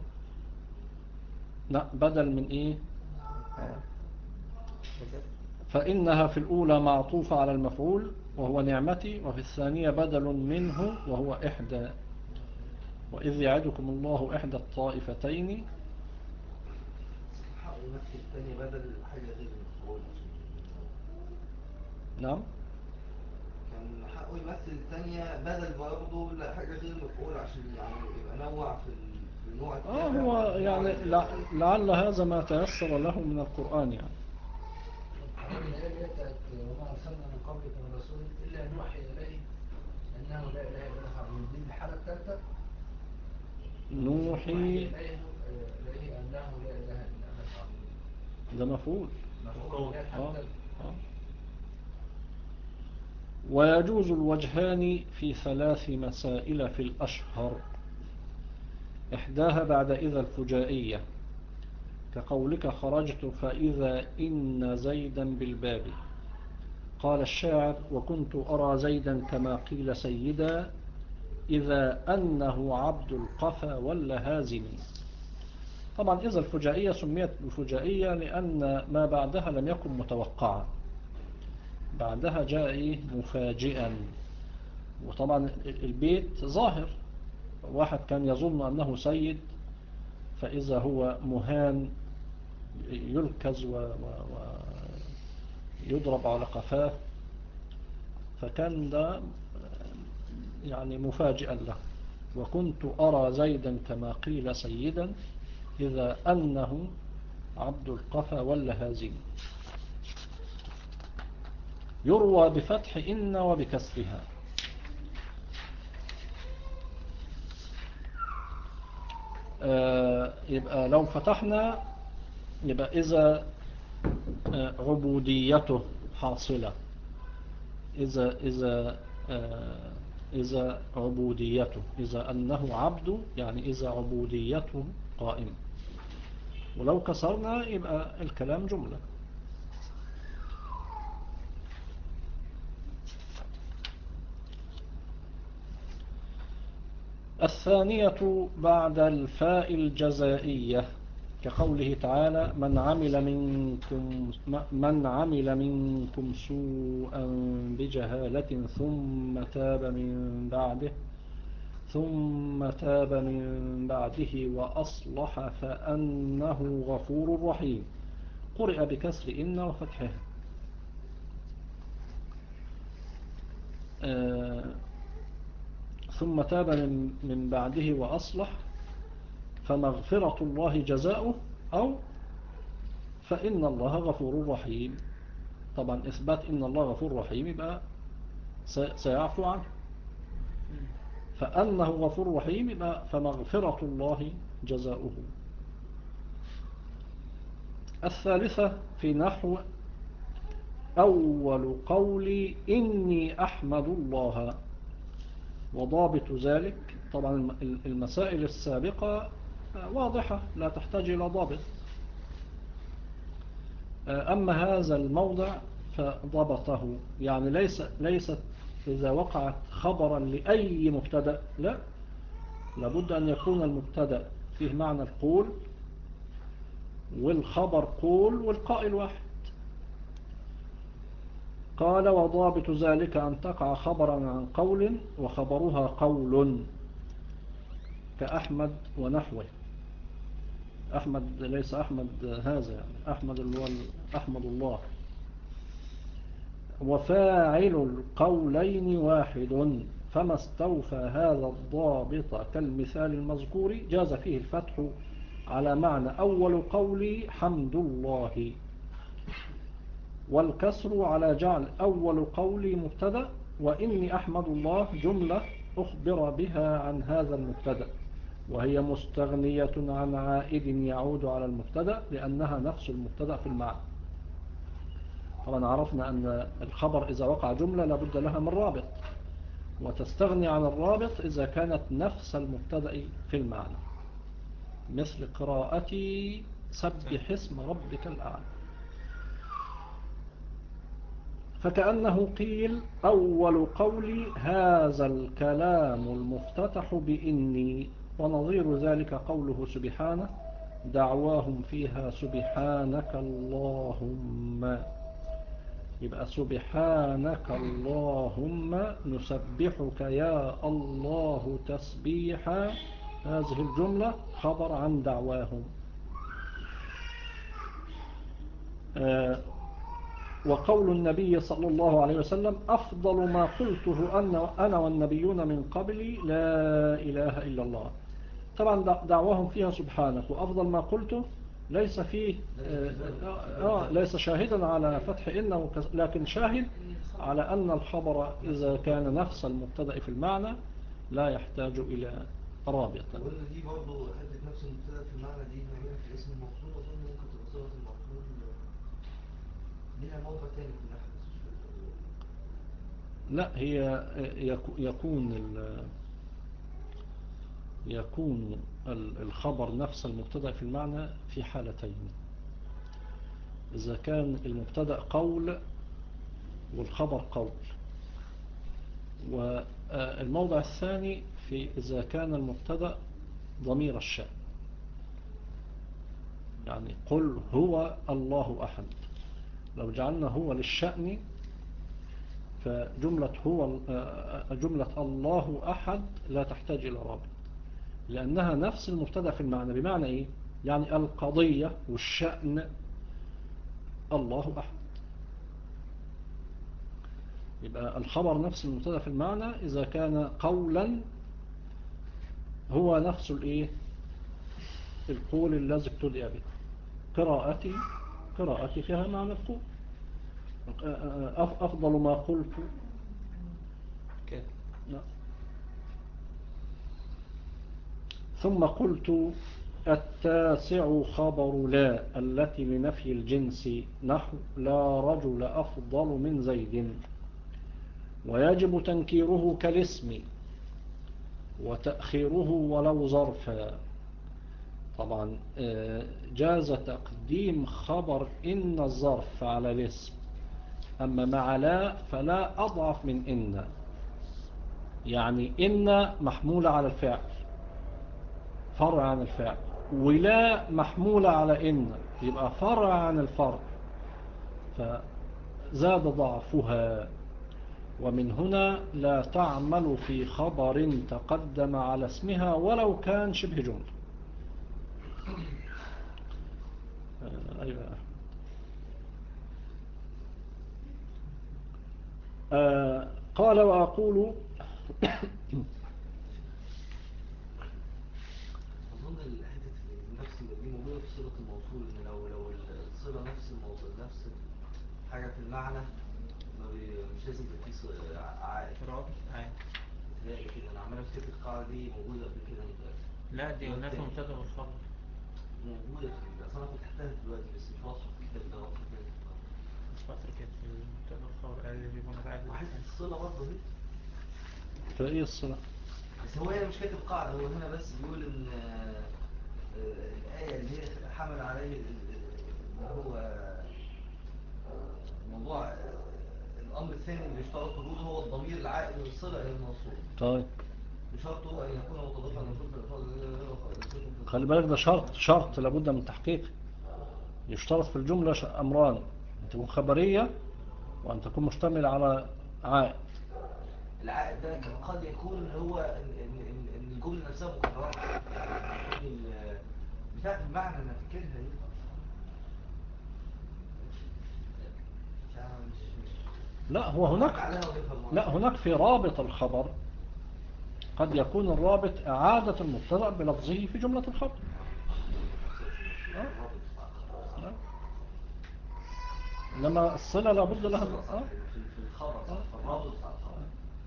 لا بدل من إيه؟ فإنها في الأولى معطوفة على المفعول وهو نعمتي، وفي الثانية بدل منه وهو إحدى. وإذ يعدكم الله إحدى الطائفتين. حقه يمثل الثانية بدل حاجة غير المفعول عشان نعم. كان حقه يمثل الثانية بدل برضه لحاجة غير مفعول عشان يعني يبقى نوع في ال- في النوع آه التابع هو والنوع يعني ال- لع- لعل هذا ما تيسر له من القرآن يعني. حضرتك الآية اللي هي بتاعت وما أرسلنا من قبلك من رسول إلا نوحي إليه أنه لا إله إلا الله. دي الحالة الثالثة. نوحي إليه إليه أنه لا إله إلا أنا فاعبدون. ده مفعول. مفعول هي الحالة آه. الثالثة. آه. ويجوز الوجهان في ثلاث مسائل في الأشهر، إحداها بعد إذا الفجائية كقولك خرجت فإذا إن زيدا بالباب. قال الشاعر وكنت أرى زيدا كما قيل سيدا إذا أنه عبد القفا ولا هازم. طبعا إذا الفجائية سميت بفجائية لأن ما بعدها لم يكن متوقعا، بعدها جاء مفاجئا. وطبعا البيت ظاهر، واحد كان يظن أنه سيد فإذا هو مهان يلكز ويضرب على قفاه، فكان ده يعني مفاجئا له. وكنت أرى زيدا كما قيل سيدا إذا أنه عبد القفا ولا هازم. يروى بفتح إن وبكسرها. آه يبقى لو فتحنا يبقى إذا آه عبوديته حاصلة، إذا إذا آه إذا عبوديته، إذا أنه عبد يعني إذا عبوديته قائمة. ولو كسرنا يبقى الكلام جملة. الثانية بعد الفاء الجزائية كقوله تعالى من عمل منكم من عمل منكم سوءا بجهالة ثم تاب من بعده ثم تاب من بعده وأصلح فأنه غفور رحيم. قرئ بكسر إن وفتحها. آه ثم تاب من بعده وأصلح فمغفرة الله جزاؤه أو فإن الله غفور رحيم. طبعا إثبات إن الله غفور رحيم يبقى سيعفو عنه، فأنه غفور رحيم يبقى فمغفرة الله جزاؤه. الثالثة في نحو أول قولي إني أحمد الله. وضابط ذلك طبعا المسائل السابقة واضحة لا تحتاج إلى ضابط، أما هذا الموضع فضبطه. يعني ليس ليست إذا وقعت خبرا لأي مبتدأ، لا، لابد أن يكون المبتدأ فيه معنى القول والخبر قول والقائل واحد. قال وضابط ذلك أن تقع خبرا عن قول وخبرها قول كأحمد ونحوه. أحمد ليس أحمد هذا، يعني أحمد اللي هو أحمد الله. وفاعل القولين واحد فما استوفى هذا الضابط كالمثال المذكور جاز فيه الفتح على معنى أول قولي حمد الله، والكسر على جعل أول قولي مبتدأ وإني أحمد الله جملة أخبر بها عن هذا المبتدأ، وهي مستغنية عن عائد يعود على المبتدأ لأنها نفس المبتدأ في المعنى. طبعا عرفنا أن الخبر إذا وقع جملة لابد لها من رابط، وتستغني عن الرابط إذا كانت نفس المبتدأ في المعنى، مثل قراءتي سبح اسم ربك الأعلى. فكأنه قيل أول قولي هذا الكلام المفتتح بإني، ونظير ذلك قوله سبحانه دعواهم فيها سبحانك اللهم. يبقى سبحانك اللهم نسبحك يا الله تسبيحا. هذه الجملة خبر عن دعواهم. آه وقول النبي صلى الله عليه وسلم أفضل ما قلته أنا والنبيون من قبلي لا إله إلا الله. طبعا دعواهم فيها سبحانك، وأفضل ما قلته ليس فيه آه آه ليس شاهدا على فتح إنه، لكن شاهد على أن الخبر إذا كان نفس المبتدأ في المعنى لا يحتاج إلى رابطة. وقلنا دي برضه حتة نفس المبتدأ في المعنى دي نعملها في اسم الموصول، وأظن ممكن تبقى صيغة الموصول ليها موضع تاني في النحو. لا، هي يكون يكون الخبر نفس المبتدأ في المعنى في حالتين: إذا كان المبتدأ قول والخبر قول، والموضع الثاني في إذا كان المبتدأ ضمير الشأن، يعني قل هو الله أحد. لو جعلنا هو للشأن فجملة هو جملة الله أحد لا تحتاج إلى رابط، لأنها نفس المبتدأ في المعنى. بمعنى إيه؟ يعني القضية والشأن الله أحد. يبقى الخبر نفس المبتدأ في المعنى إذا كان قولا هو نفس الإيه؟ القول الذي ابتدأ به. قراءتي قراءتي فيها معنى القول. أفضل ما قلت كده. ثم قلت التاسع خبر لا التي لنفي الجنس، نحو لا رجل أفضل من زيد، ويجب تنكيره كالاسم وتأخيره ولو ظرفا. طبعا جاز تقديم خبر إن الظرف على الاسم، أما مع لا فلا أضعف من إن. يعني إن محمولة على الفعل، فرع عن الفعل، ولا محمولة على إن، يبقى فرع عن الفرع، فزاد ضعفها. ومن هنا لا تعمل في خبر تقدم على اسمها ولو كان شبه جملة. أيوة. آه قال وأقول أظن الحتة نفس دي موجودة في صيغة الموصول، إن لو لو الصيغة نفس الموصول نفس حاجة في المعنى ما مش لازم تبقى فيه عائد رابط عادي. تلاقي كده أنا عمال أفتكر القاعدة دي موجودة قبل كده. لا دي قلنا في المبتدأ والخبر موجودة في أصل أنا فتحتها دلوقتي بس مش واضحة في الكتاب ده، واضحة كده مش فاكر كده في المبتدأ والخبر قال لي بيكون عادي. وحاسس الصلة برضه دي فإيه الصلة؟ بس هو هنا مش كاتب قاعدة، هو هنا بس بيقول إن الآية اللي هي حمل عليه اللي هو موضوع الأمر الثاني اللي اشترط وجوده هو الضمير العائد للصلة إلى الموصول. طيب بشرطه أن يكون متضافا للموصول في الألفاظ. خلي بالك ده شرط شرط لابد من تحقيقه. يشترط في الجملة أمران: أن تكون خبرية وأن تكون مشتملة على عائد. العائد ده قد يكون هو ان الجمله نفسها مكرره، يعني بتاعت المعنى انا فاكرها دي لا هو هناك لا هناك في رابط الخبر قد يكون الرابط إعادة المبتدأ بلفظه في جملة الخبر. أه؟ إنما الصلة لابد لها أه؟ في الخبر في الرابط بتاع الخبر.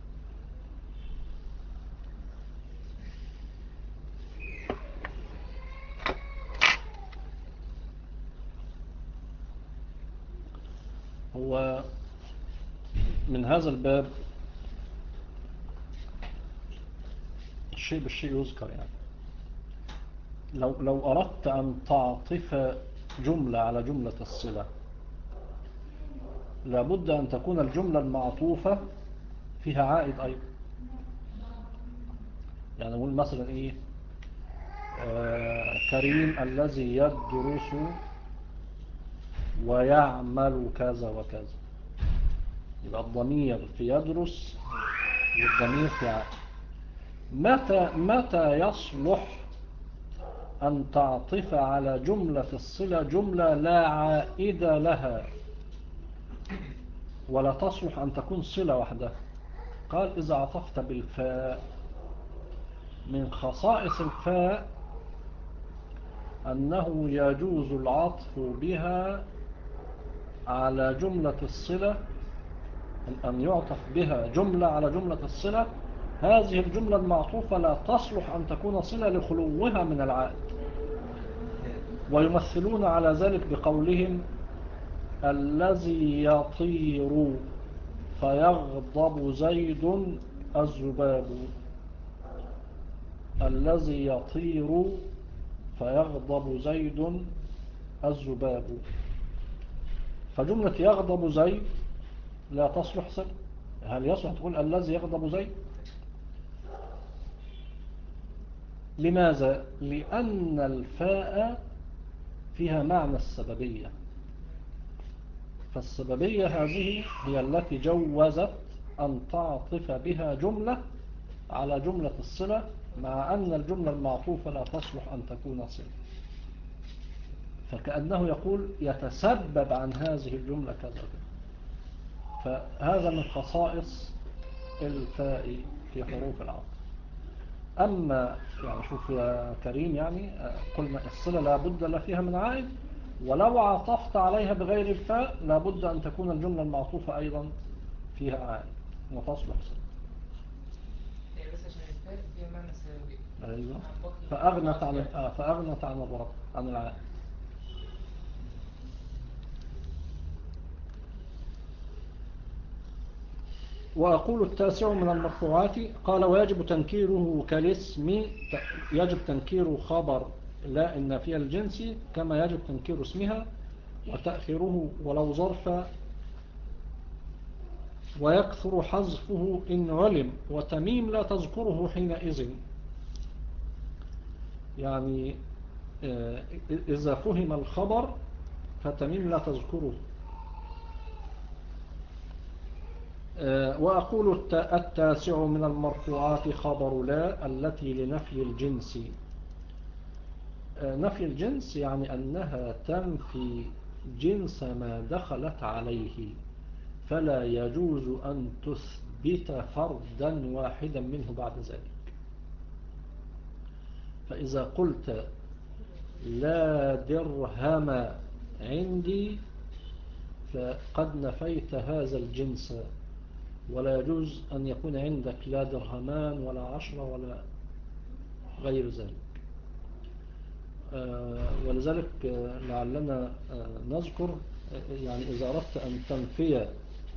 هو من هذا الباب الشيء بالشيء يذكر. يعني لو لو أردت أن تعطف جملة على جملة الصلة لابد أن تكون الجملة المعطوفة فيها عائد أيضا. يعني نقول مثلا إيه آه كريم الذي يدرس ويعمل كذا وكذا. يبقى الضمير في يدرس والضمير في عائد. متى متى يصلح أن تعطف على جملة الصلة جملة لا عائد لها ولا تصلح أن تكون صلة وحدها؟ قال إذا عطفت بالفاء. من خصائص الفاء أنه يجوز العطف بها على جملة الصلة، أن يعطف بها جملة على جملة الصلة. هذه الجملة المعطوفة لا تصلح أن تكون صلة لخلوها من العائد، ويمثلون على ذلك بقولهم الذي يطير فيغضب زيد الذباب. الذي يطير فيغضب زيد الذباب. فجملة يغضب زيد لا تصلح صلة. هل يصلح تقول الذي يغضب زيد؟ لماذا؟ لأن الفاء فيها معنى السببية، فالسببية هذه هي التي جوزت أن تعطف بها جملة على جملة الصلة، مع أن الجملة المعطوفة لا تصلح أن تكون صلة. فكأنه يقول يتسبب عن هذه الجملة كذا. فهذا من خصائص الفاء في حروف العطف. أما يعني شوف يا كريم، يعني قلنا الصلة لا بد لا فيها من عائد، ولو عطفت عليها بغير الفاء لا بد أن تكون الجملة المعطوفة أيضا فيها عائد وتصلح صلة. بس عشان الفاء فيها معنى السببية. أيوة. فأغنت عن آه فأغنت عن الرب عن العائد. وأقول التاسع من المرفوعات. قال ويجب تنكيره كالاسم، يجب تنكير خبر لا النافية الجنسي كما يجب تنكير اسمها، وتأخيره ولو ظرف، ويكثر حذفه إن علم، وتميم لا تذكره حينئذ. يعني إذا فهم الخبر فتميم لا تذكره. وأقول التاسع من المرفوعات خبر لا التي لنفي الجنس. نفي الجنس يعني أنها تنفي جنس ما دخلت عليه، فلا يجوز أن تثبت فردا واحدا منه بعد ذلك. فإذا قلت لا درهم عندي فقد نفيت هذا الجنس، ولا يجوز أن يكون عندك لا درهمان ولا عشرة ولا غير ذلك. ولذلك لعلنا نذكر، يعني إذا أردت أن تنفي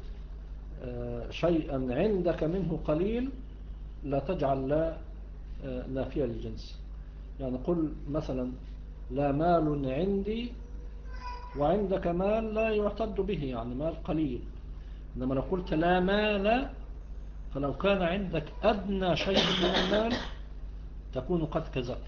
شيئا عندك منه قليل لا تجعل لا نافية للجنس. يعني قل مثلا لا مال عندي، وعندك مال لا يعتد به، يعني مال قليل. إنما لو قلت لا مال، فلو كان عندك أدنى شيء من المال تكون قد كذبت.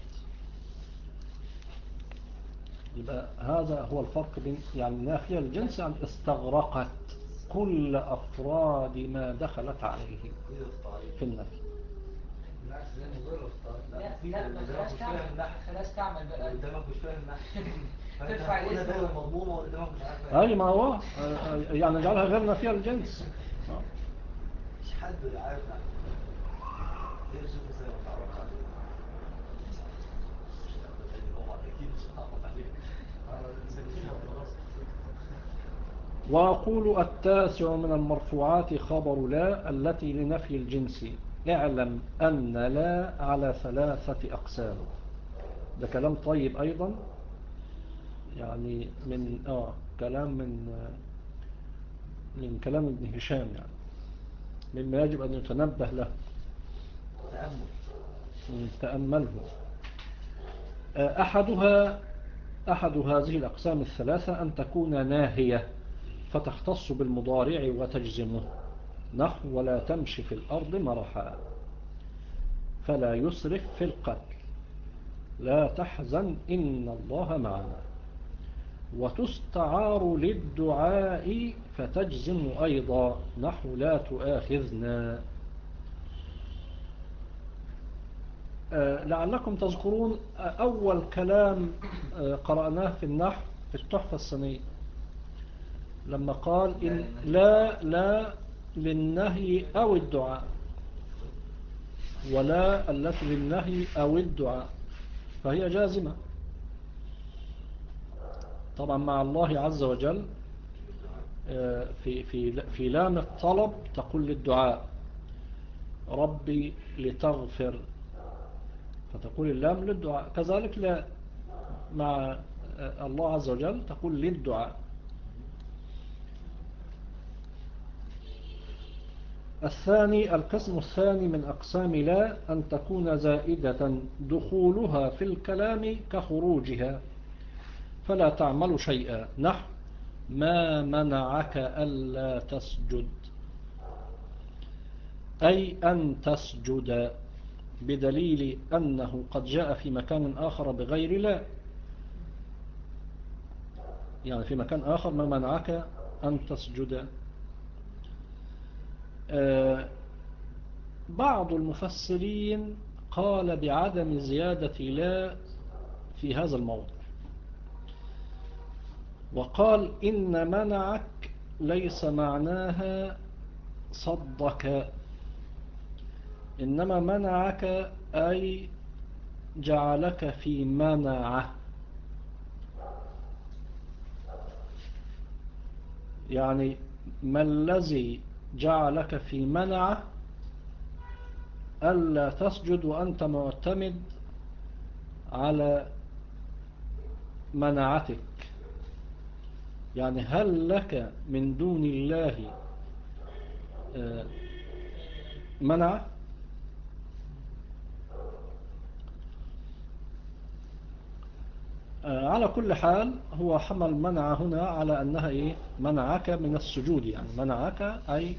يبقى هذا هو الفرق بين يعني نافية الجنس يعني استغرقت كل أفراد ما دخلت عليه في النفي. بالعكس زي مضر في لا لا ما خلاص تعمل خلاص تعمل بقى قدامك مش فاهم نحو. ترفع الاسم الاسم المضمومه وقدامك مش عارف. أي ما هو يعني نجعلها غير نافية الجنس. مش حد عارف نحو. ايه شوف ازاي ما تعرفش عليه. مش هتاخد تاني هو اكيد مش هتعرف عليه. وأقول التاسع من المرفوعات خبر لا التي لنفي الجنس. اعلم أن لا على ثلاثة أقسام. ده كلام طيب أيضا، يعني من آه كلام من من كلام ابن هشام، يعني مما يجب أن يتنبه له. تأمل تأمله. أحدها أحد هذه الأقسام الثلاثة أن تكون ناهية فتختص بالمضارع وتجزمه، نحو ولا تمشي في الأرض مرحا، فلا يسرف في القتل، لا تحزن إن الله معنا. وتستعار للدعاء فتجزم أيضا نحو لا تؤاخذنا. لعلكم تذكرون أول كلام قرأناه في النحو في التحفة السنية لما قال إن لا لا للنهي أو الدعاء، ولا التي للنهي أو الدعاء فهي جازمة. طبعا مع الله عز وجل في في في لام الطلب تقول للدعاء ربي لتغفر، فتقول اللام للدعاء. كذلك لا مع الله عز وجل تقول للدعاء. الثاني القسم الثاني من أقسام لا أن تكون زائدة دخولها في الكلام كخروجها فلا تعمل شيئا، نحو ما منعك ألا تسجد، أي أن تسجد، بدليل أنه قد جاء في مكان آخر بغير لا، يعني في مكان آخر ما منعك أن تسجد. آه بعض المفسرين قال بعدم زيادة لا في هذا الموضع، وقال إن منعك ليس معناها صدك، إنما منعك أي جعلك في منعه، يعني ما الذي جعلك في منعه ألا تسجد وأنت معتمد على منعتك. يعني هل لك من دون الله منع؟ على كل حال هو حمل منع هنا على أنها إيه؟ منعك من السجود، يعني منعك أي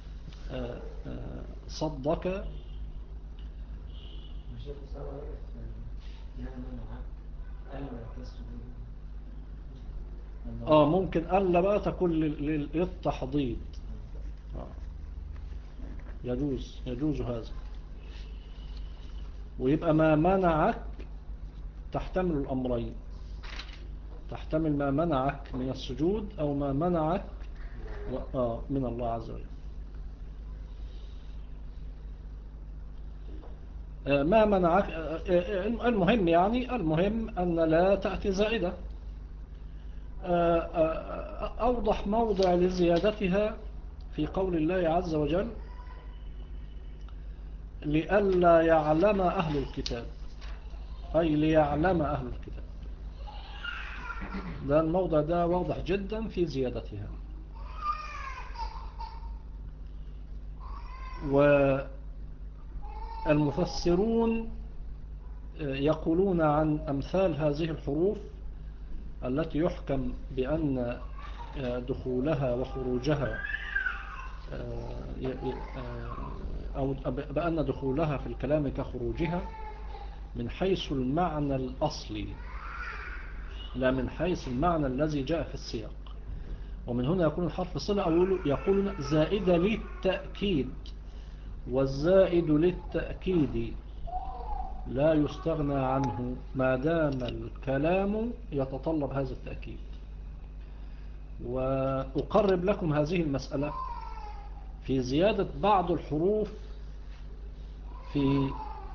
صدك. آه ممكن ألا بقى تكون للتحضيض. آه يجوز يجوز هذا، ويبقى ما منعك تحتمل الأمرين، تحتمل ما منعك من السجود أو ما منعك آه من الله عز وجل. آه ما منعك آه المهم يعني المهم أن لا تأتي زائدة. آه آه أوضح موضع لزيادتها في قول الله عز وجل لئلا يعلم أهل الكتاب، أي ليعلم أهل الكتاب. ده الموضع ده واضح جدا في زيادتها. والمفسرون يقولون عن أمثال هذه الحروف التي يحكم بأن دخولها وخروجها أو بأن دخولها في الكلام كخروجها من حيث المعنى الأصلي لا من حيث المعنى الذي جاء في السياق. ومن هنا يكون الحرف صلة أو يقولون زائدة للتأكيد، والزائد للتأكيد لا يستغنى عنه ما دام الكلام يتطلب هذا التأكيد. وأقرب لكم هذه المسألة في زيادة بعض الحروف في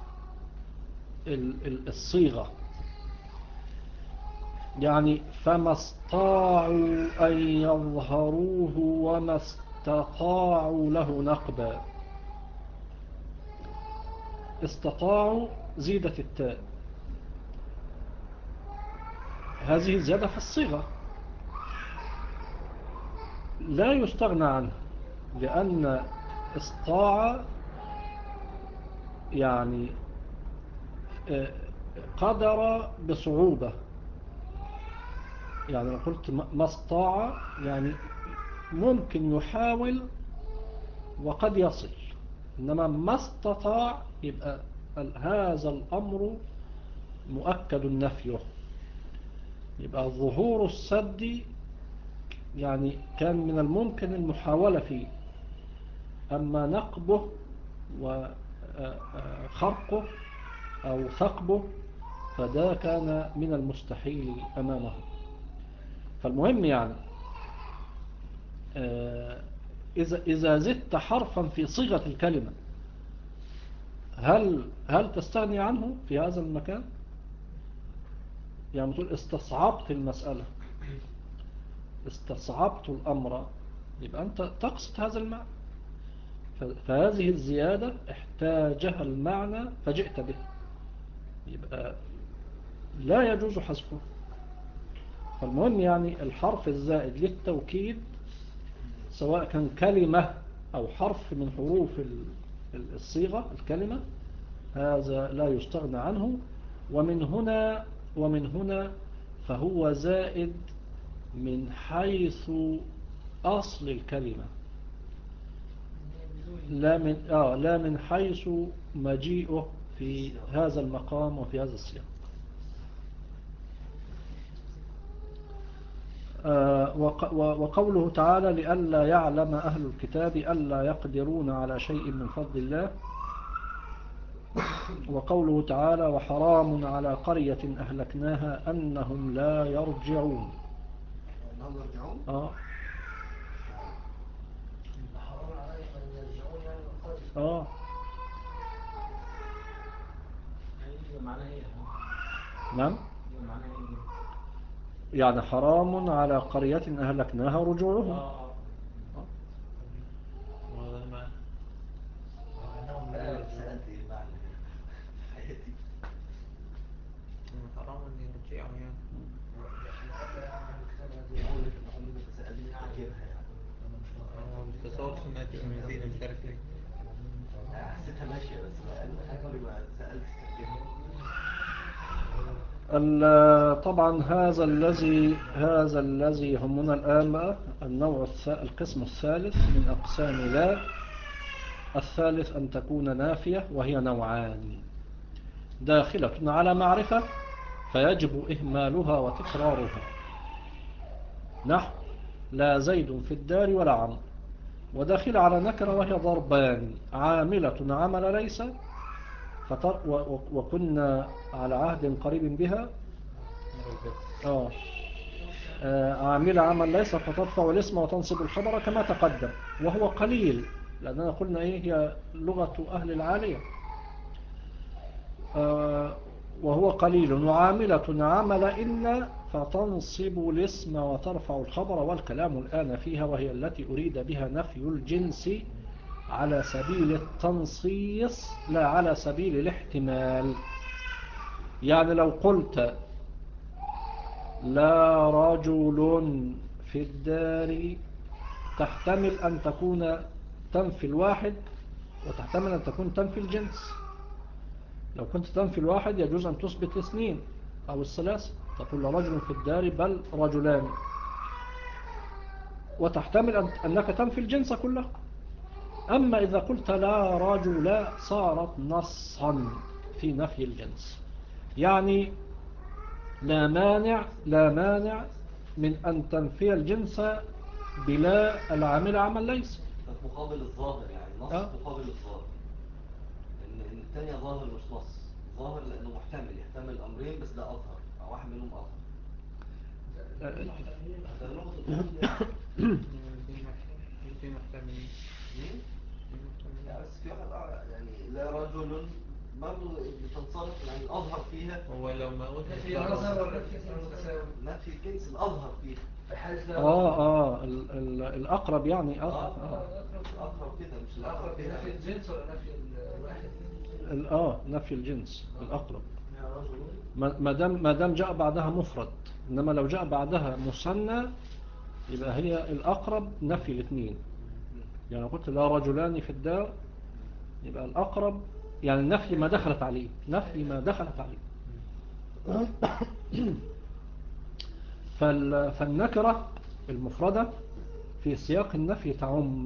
الصيغة، يعني فما استطاعوا أن يظهروه وما استطاعوا له نقبا. استطاعوا زيدة التاء، هذه زيادة في الصيغة لا يستغنى عنها، لأن استطاع يعني قدر بصعوبة. يعني قلت ما استطاع يعني ممكن يحاول وقد يصل، إنما ما استطاع يبقى هذا الأمر مؤكد نفيه. يبقى ظهور السد يعني كان من الممكن المحاولة فيه، أما نقبه وخرقه أو ثقبه فده كان من المستحيل أمامه. فالمهم يعني إذا إذا زدت حرفا في صيغة الكلمة هل هل تستغني عنه في هذا المكان؟ يعني تقول استصعبت المسألة، استصعبت الأمر، يبقى أنت تقصد هذا المعنى. فهذه الزيادة احتاجها المعنى فجئت به، يبقى لا يجوز حذفه. فالمهم يعني الحرف الزائد للتوكيد سواء كان كلمة أو حرف من حروف الصيغة الكلمة هذا لا يستغنى عنه. ومن هنا ومن هنا فهو زائد من حيث أصل الكلمة، لا من, آه لا من حيث مجيئه في هذا المقام وفي هذا السياق. آه وقوله تعالى لئلا يعلم أهل الكتاب ألا يقدرون على شيء من فضل الله. وقوله تعالى وحرام على قرية أهلكناها أنهم لا يرجعون. أنهم يرجعون؟ آه حرام عليهم أن يرجعون يعني من القرية. آه يعني معناها إيه؟ نعم معناها إيه؟ يعني حرام على قرية أهلكناها رجوعهم. آه آه هذا المعنى. أنهم لا أنا يرجعون. سألت إيه معنى حياتي حرام أن يرجعوا يعني. أول ما تسألني أعجبها يعني تصور سنة المزينة مش عارف ليه. حسيتها ماشية بس أول ما سألت طبعا هذا الذي هذا الذي يهمنا الآن النوع القسم الثالث من أقسام لا. الثالث أن تكون نافية وهي نوعان: داخلة على معرفة فيجب إهمالها وتكرارها، نحو لا زيد في الدار ولا عمرو. وداخل على نكرة وهي ضربان: عاملة عمل ليس فتر وكنا على عهد قريب بها آه. آه عاملة عمل ليس فترفع الاسم وتنصب الخبر كما تقدم، وهو قليل لأننا قلنا إيه هي لغة أهل العالية. آه وهو قليل. وعاملة عمل إن فتنصب الاسم وترفع الخبر، والكلام الآن فيها وهي التي أريد بها نفي الجنس على سبيل التنصيص لا على سبيل الاحتمال. يعني لو قلت لا رجل في الدار تحتمل أن تكون تنفي الواحد وتحتمل أن تكون تنفي الجنس. لو كنت تنفي الواحد يجوز أن تثبت الاثنين أو الثلاثة، تقول لا رجل في الدار بل رجلان، وتحتمل أنك تنفي الجنس كله. أما إذا قلت لا رجل صارت نصا في نفي الجنس، يعني لا مانع لا مانع من أن تنفي الجنس بلا العامل عمل ليس. مقابل الظاهر يعني نص أه؟ مقابل الظاهر إن إن الثانية ظاهر مش نص، ظاهر لأنه محتمل يحتمل أمرين بس ده أظهر أو واحد منهم أظهر. ده لغة الأصول يعني. في محتملين يعني بس في واحد آه يعني لا رجل برضه بتنصرف يعني الأظهر فيها. هو لو ما قلت في أظهر ولا في متساوي؟ نفي الجنس الأظهر فيها. في حالة لا آه آه ال ال الأقرب يعني آه آه آه الأقرب كده مش الأقرب الأقرب في فيها. نفي الجنس ولا نفي الواحد؟ آه نفي الجنس الأقرب يا رجل ما دام ما دام جاء بعدها مفرد. إنما لو جاء بعدها مثنى يبقى هي الأقرب نفي الاثنين. يعني قلت لا رجلان في الدار يبقى الأقرب يعني نفي ما دخلت عليه، نفي ما دخلت عليه. فالنكرة المفردة في سياق النفي تعم.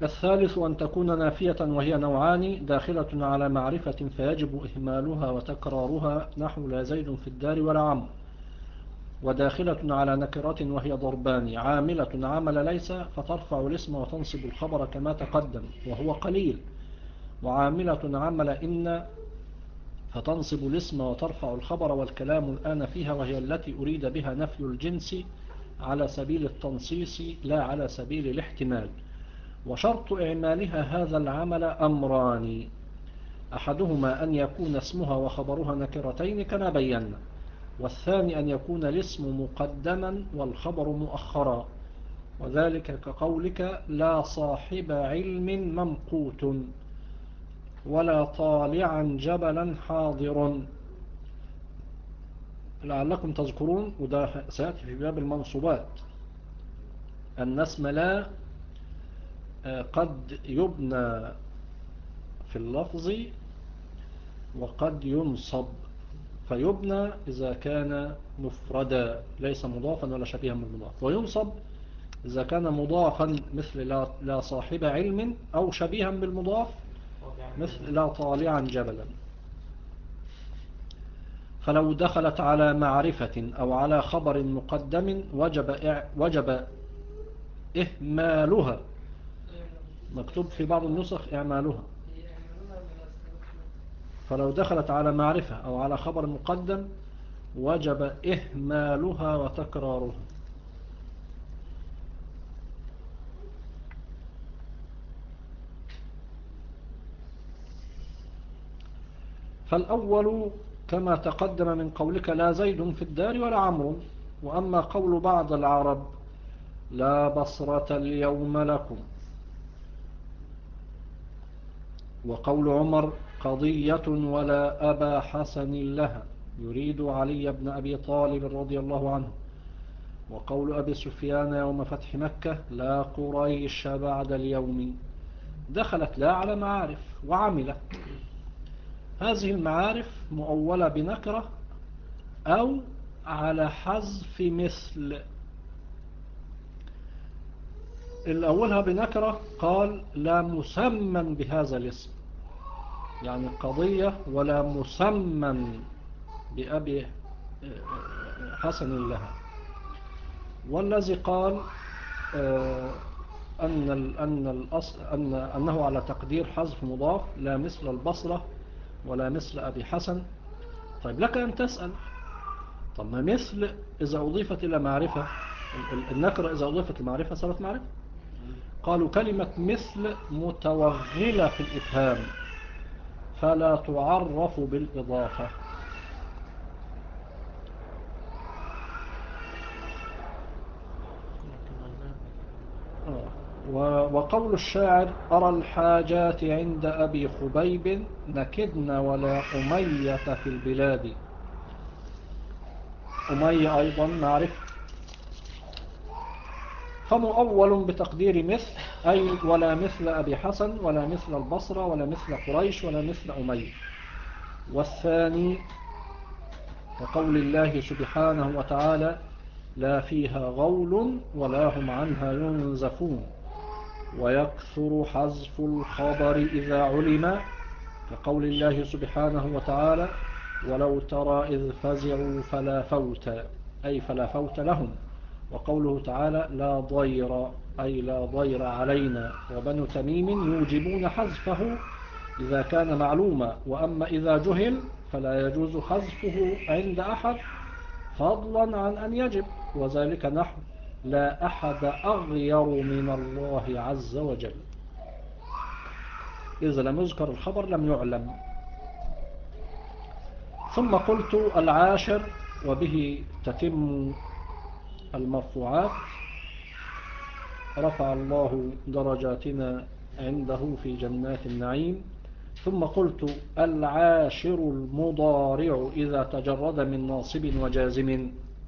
الثالث أن تكون نافية وهي نوعان داخلة على معرفة فيجب إهمالها وتكرارها نحو لا زيد في الدار ولا عمرو، وداخلة على نكرة وهي ضربان عاملة عمل ليس فترفع الاسم وتنصب الخبر كما تقدم وهو قليل، وعاملة عمل إن فتنصب الاسم وترفع الخبر والكلام الآن فيها وهي التي أريد بها نفي الجنس على سبيل التنصيص لا على سبيل الاحتمال. وشرط إعمالها هذا العمل أمران، أحدهما أن يكون اسمها وخبرها نكرتين كما بينا، والثاني أن يكون الاسم مقدما والخبر مؤخرا، وذلك كقولك لا صاحب علم ممقوت ولا طالعا جبلا حاضر. لعلكم تذكرون وده سيأتي في باب المنصوبات أن اسم لا قد يبنى في اللفظ وقد ينصب، فيبنى إذا كان مفردا ليس مضافا ولا شبيها بالمضاف، وينصب إذا كان مضافا مثل لا, لا صاحب علم أو شبيها بالمضاف مثل لا طالعا جبلا. فلو دخلت على معرفة أو على خبر مقدم وجب, وجب إهمالها، مكتوب في بعض النسخ إعمالها. فلو دخلت على معرفة أو على خبر مقدم وجب إهمالها وتكرارها. فالأول كما تقدم من قولك لا زيد في الدار ولا عمرو. وأما قول بعض العرب لا بصرة اليوم لكم، وقول عمر قضية ولا أبا حسن لها يريد علي بن أبي طالب رضي الله عنه، وقول أبي سفيان يوم فتح مكة لا قريش بعد اليوم، دخلت لا على معارف وعملت. هذه المعارف مؤولة بنكرة أو على حذف مثل. الأولها بنكرة قال لا مسمى بهذا الاسم، يعني قضية ولا مسمى بأبي حسن لها. والذي قال أن أن الأصل أن أنه على تقدير حذف مضاف لا مثل البصرة ولا مثل أبي حسن. طيب لك أن تسأل طب ما مثل إذا أضيفت إلى معرفة، النكرة إذا أضيفت لمعرفة صارت معرفة. قالوا كلمة مثل متوغلة في الإفهام فلا تعرف بالإضافة. وقول الشاعر أرى الحاجات عند أبي خبيب نكدن ولا أمية في البلاد، أمية أيضا معرفة. فمؤول بتقدير مثل أي ولا مثل أبي حسن ولا مثل البصرة ولا مثل قريش ولا مثل أمية. والثاني كقول الله سبحانه وتعالى لا فيها غول ولا هم عنها ينزفون، ويكثر حذف الخبر إذا علم، كقول الله سبحانه وتعالى ولو ترى إذ فزعوا فلا فوت أي فلا فوت لهم، وقوله تعالى لا ضير أي لا ضير علينا، وبنو تميم يوجبون حذفه إذا كان معلوما، وأما إذا جهل فلا يجوز حذفه عند أحد فضلا عن أن يجب، وذلك نحو لا أحد أغير من الله عز وجل. إذا لم يذكر الخبر لم يعلم. ثم قلت العاشر وبه تتم المرفوعات رفع الله درجاتنا عنده في جنات النعيم. ثم قلت العاشر المضارع إذا تجرد من ناصب وجازم.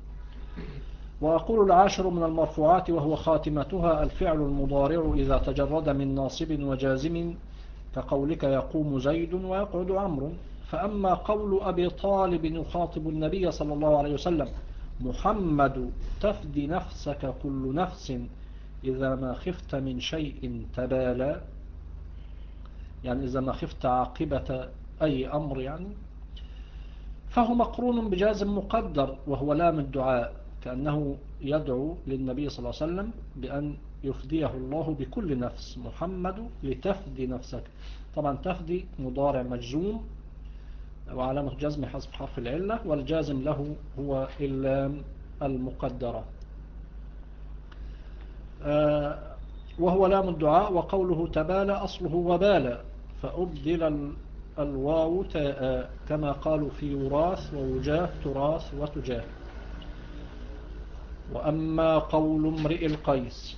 وأقول العاشر من المرفوعات وهو خاتمتها الفعل المضارع إذا تجرد من ناصب وجازم، كقولك يقوم زيد ويقعد عمرو. فأما قول أبي طالب يخاطب النبي صلى الله عليه وسلم محمد تفدي نفسك كل نفس إذا ما خفت من شيء تبالى، يعني إذا ما خفت عاقبة أي أمر يعني، فهو مقرون بجازم مقدر وهو لام الدعاء، كأنه يدعو للنبي صلى الله عليه وسلم بأن يفديه الله بكل نفس، محمد لتفدي نفسك. طبعا تفدي مضارع مجزوم وعلامة جزم حذف حرف العلة، والجازم له هو اللام المقدرة، وهو لام الدعاء. وقوله تبالى أصله وبالى، فأبدل الواو تاء كما قالوا في وراث ووجاه تراث وتجاه. وأما قول امرئ القيس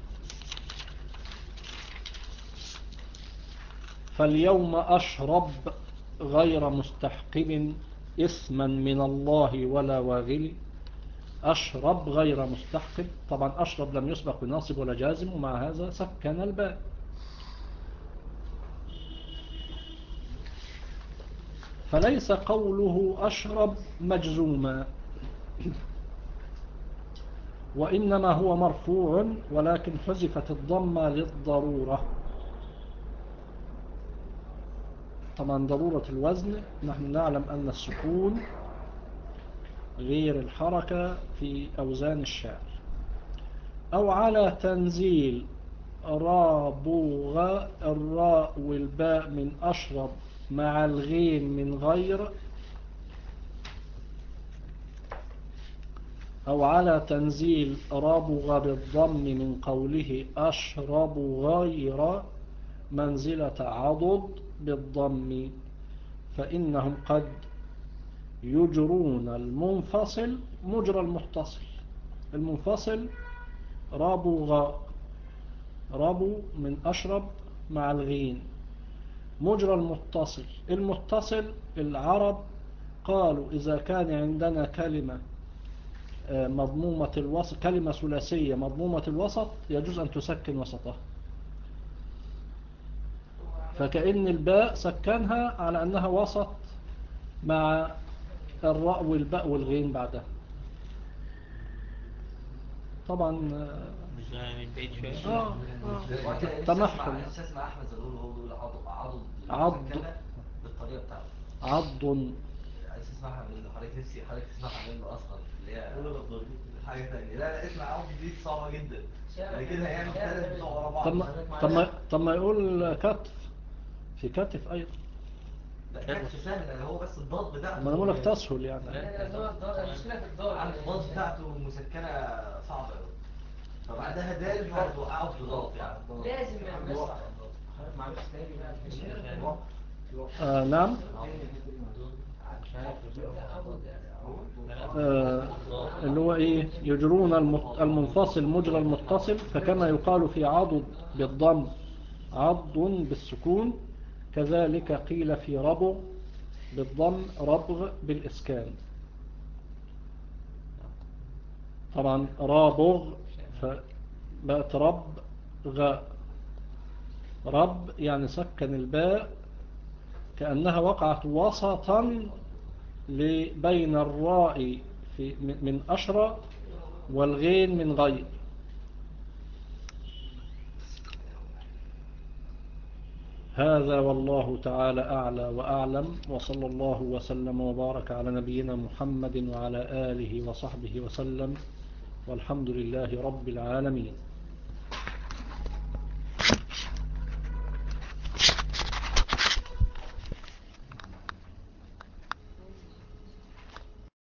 فاليوم أشرب غير مستحقب إثما من الله ولا واغل. أشرب غير مستحقب، طبعا أشرب لم يسبق بناصب ولا جازم، ومع هذا سكن الباء. فليس قوله أشرب مجزوما، وإنما هو مرفوع، ولكن حذفت الضمة للضرورة. طبعا ضرورة الوزن، نحن نعلم أن السكون غير الحركة في أوزان الشعر. أو على تنزيل رابوغ، الراء والباء من أشرب مع الغين من غير، أو على تنزيل رابغ بالضم من قوله أشرب غير منزلة عضد بالضم، فإنهم قد يجرون المنفصل مجرى المتصل. المنفصل رابغ، رابو من أشرب مع الغين، مجرى المتصل. المتصل العرب قالوا إذا كان عندنا كلمة مضمومة الوسط، كلمة ثلاثية مضمومة الوسط، يجوز أن تسكن وسطها، فكأن الباء سكنها على أنها وسط مع الراء والباء والغين بعدها. طبعا مش يعني بعيد شوية. آه آه تمحل. مش اسمع احمد زغلول وهو بيقول عض عض عض بالطريقه بتاعته. عض عايز تسمعها من حضرتك، نفسي حضرتك تسمعها منه اصلا، اللي هي حاجه ثانيه. لا لا اسمع، عض دي صعبه جدا، يعني كده هيعمل ثلاث بتوع ورا بعض. طب طب ما طب ما يقول كتف، في كتف أيضا. لا كتف سهل، هو بس الضاد بتاعته. ما أنا بقول لك تسهل يعني. لا هو الضاد، المشكلة في الضاد. عارف الضاد بتاعته مسكنه صعبه قوي، فبعدها دال فهتوقعه في ضاد يعني. لازم بس معلش تاني بقى. آه نعم. آه اللي هو ايه، يجرون المنفصل مجرى المتصل، فكما يقال في عضد بالضم عض بالسكون، كذلك قيل في ربغ بالضم ربغ بالإسكان. طبعا رابغ فبقت رب غ، رب يعني سكن الباء كأنها وقعت وسطا بين الراء في من أشرى والغين من غير. هذا والله تعالى أعلى وأعلم، وصلى الله وسلم وبارك على نبينا محمد وعلى آله وصحبه وسلم، والحمد لله رب العالمين.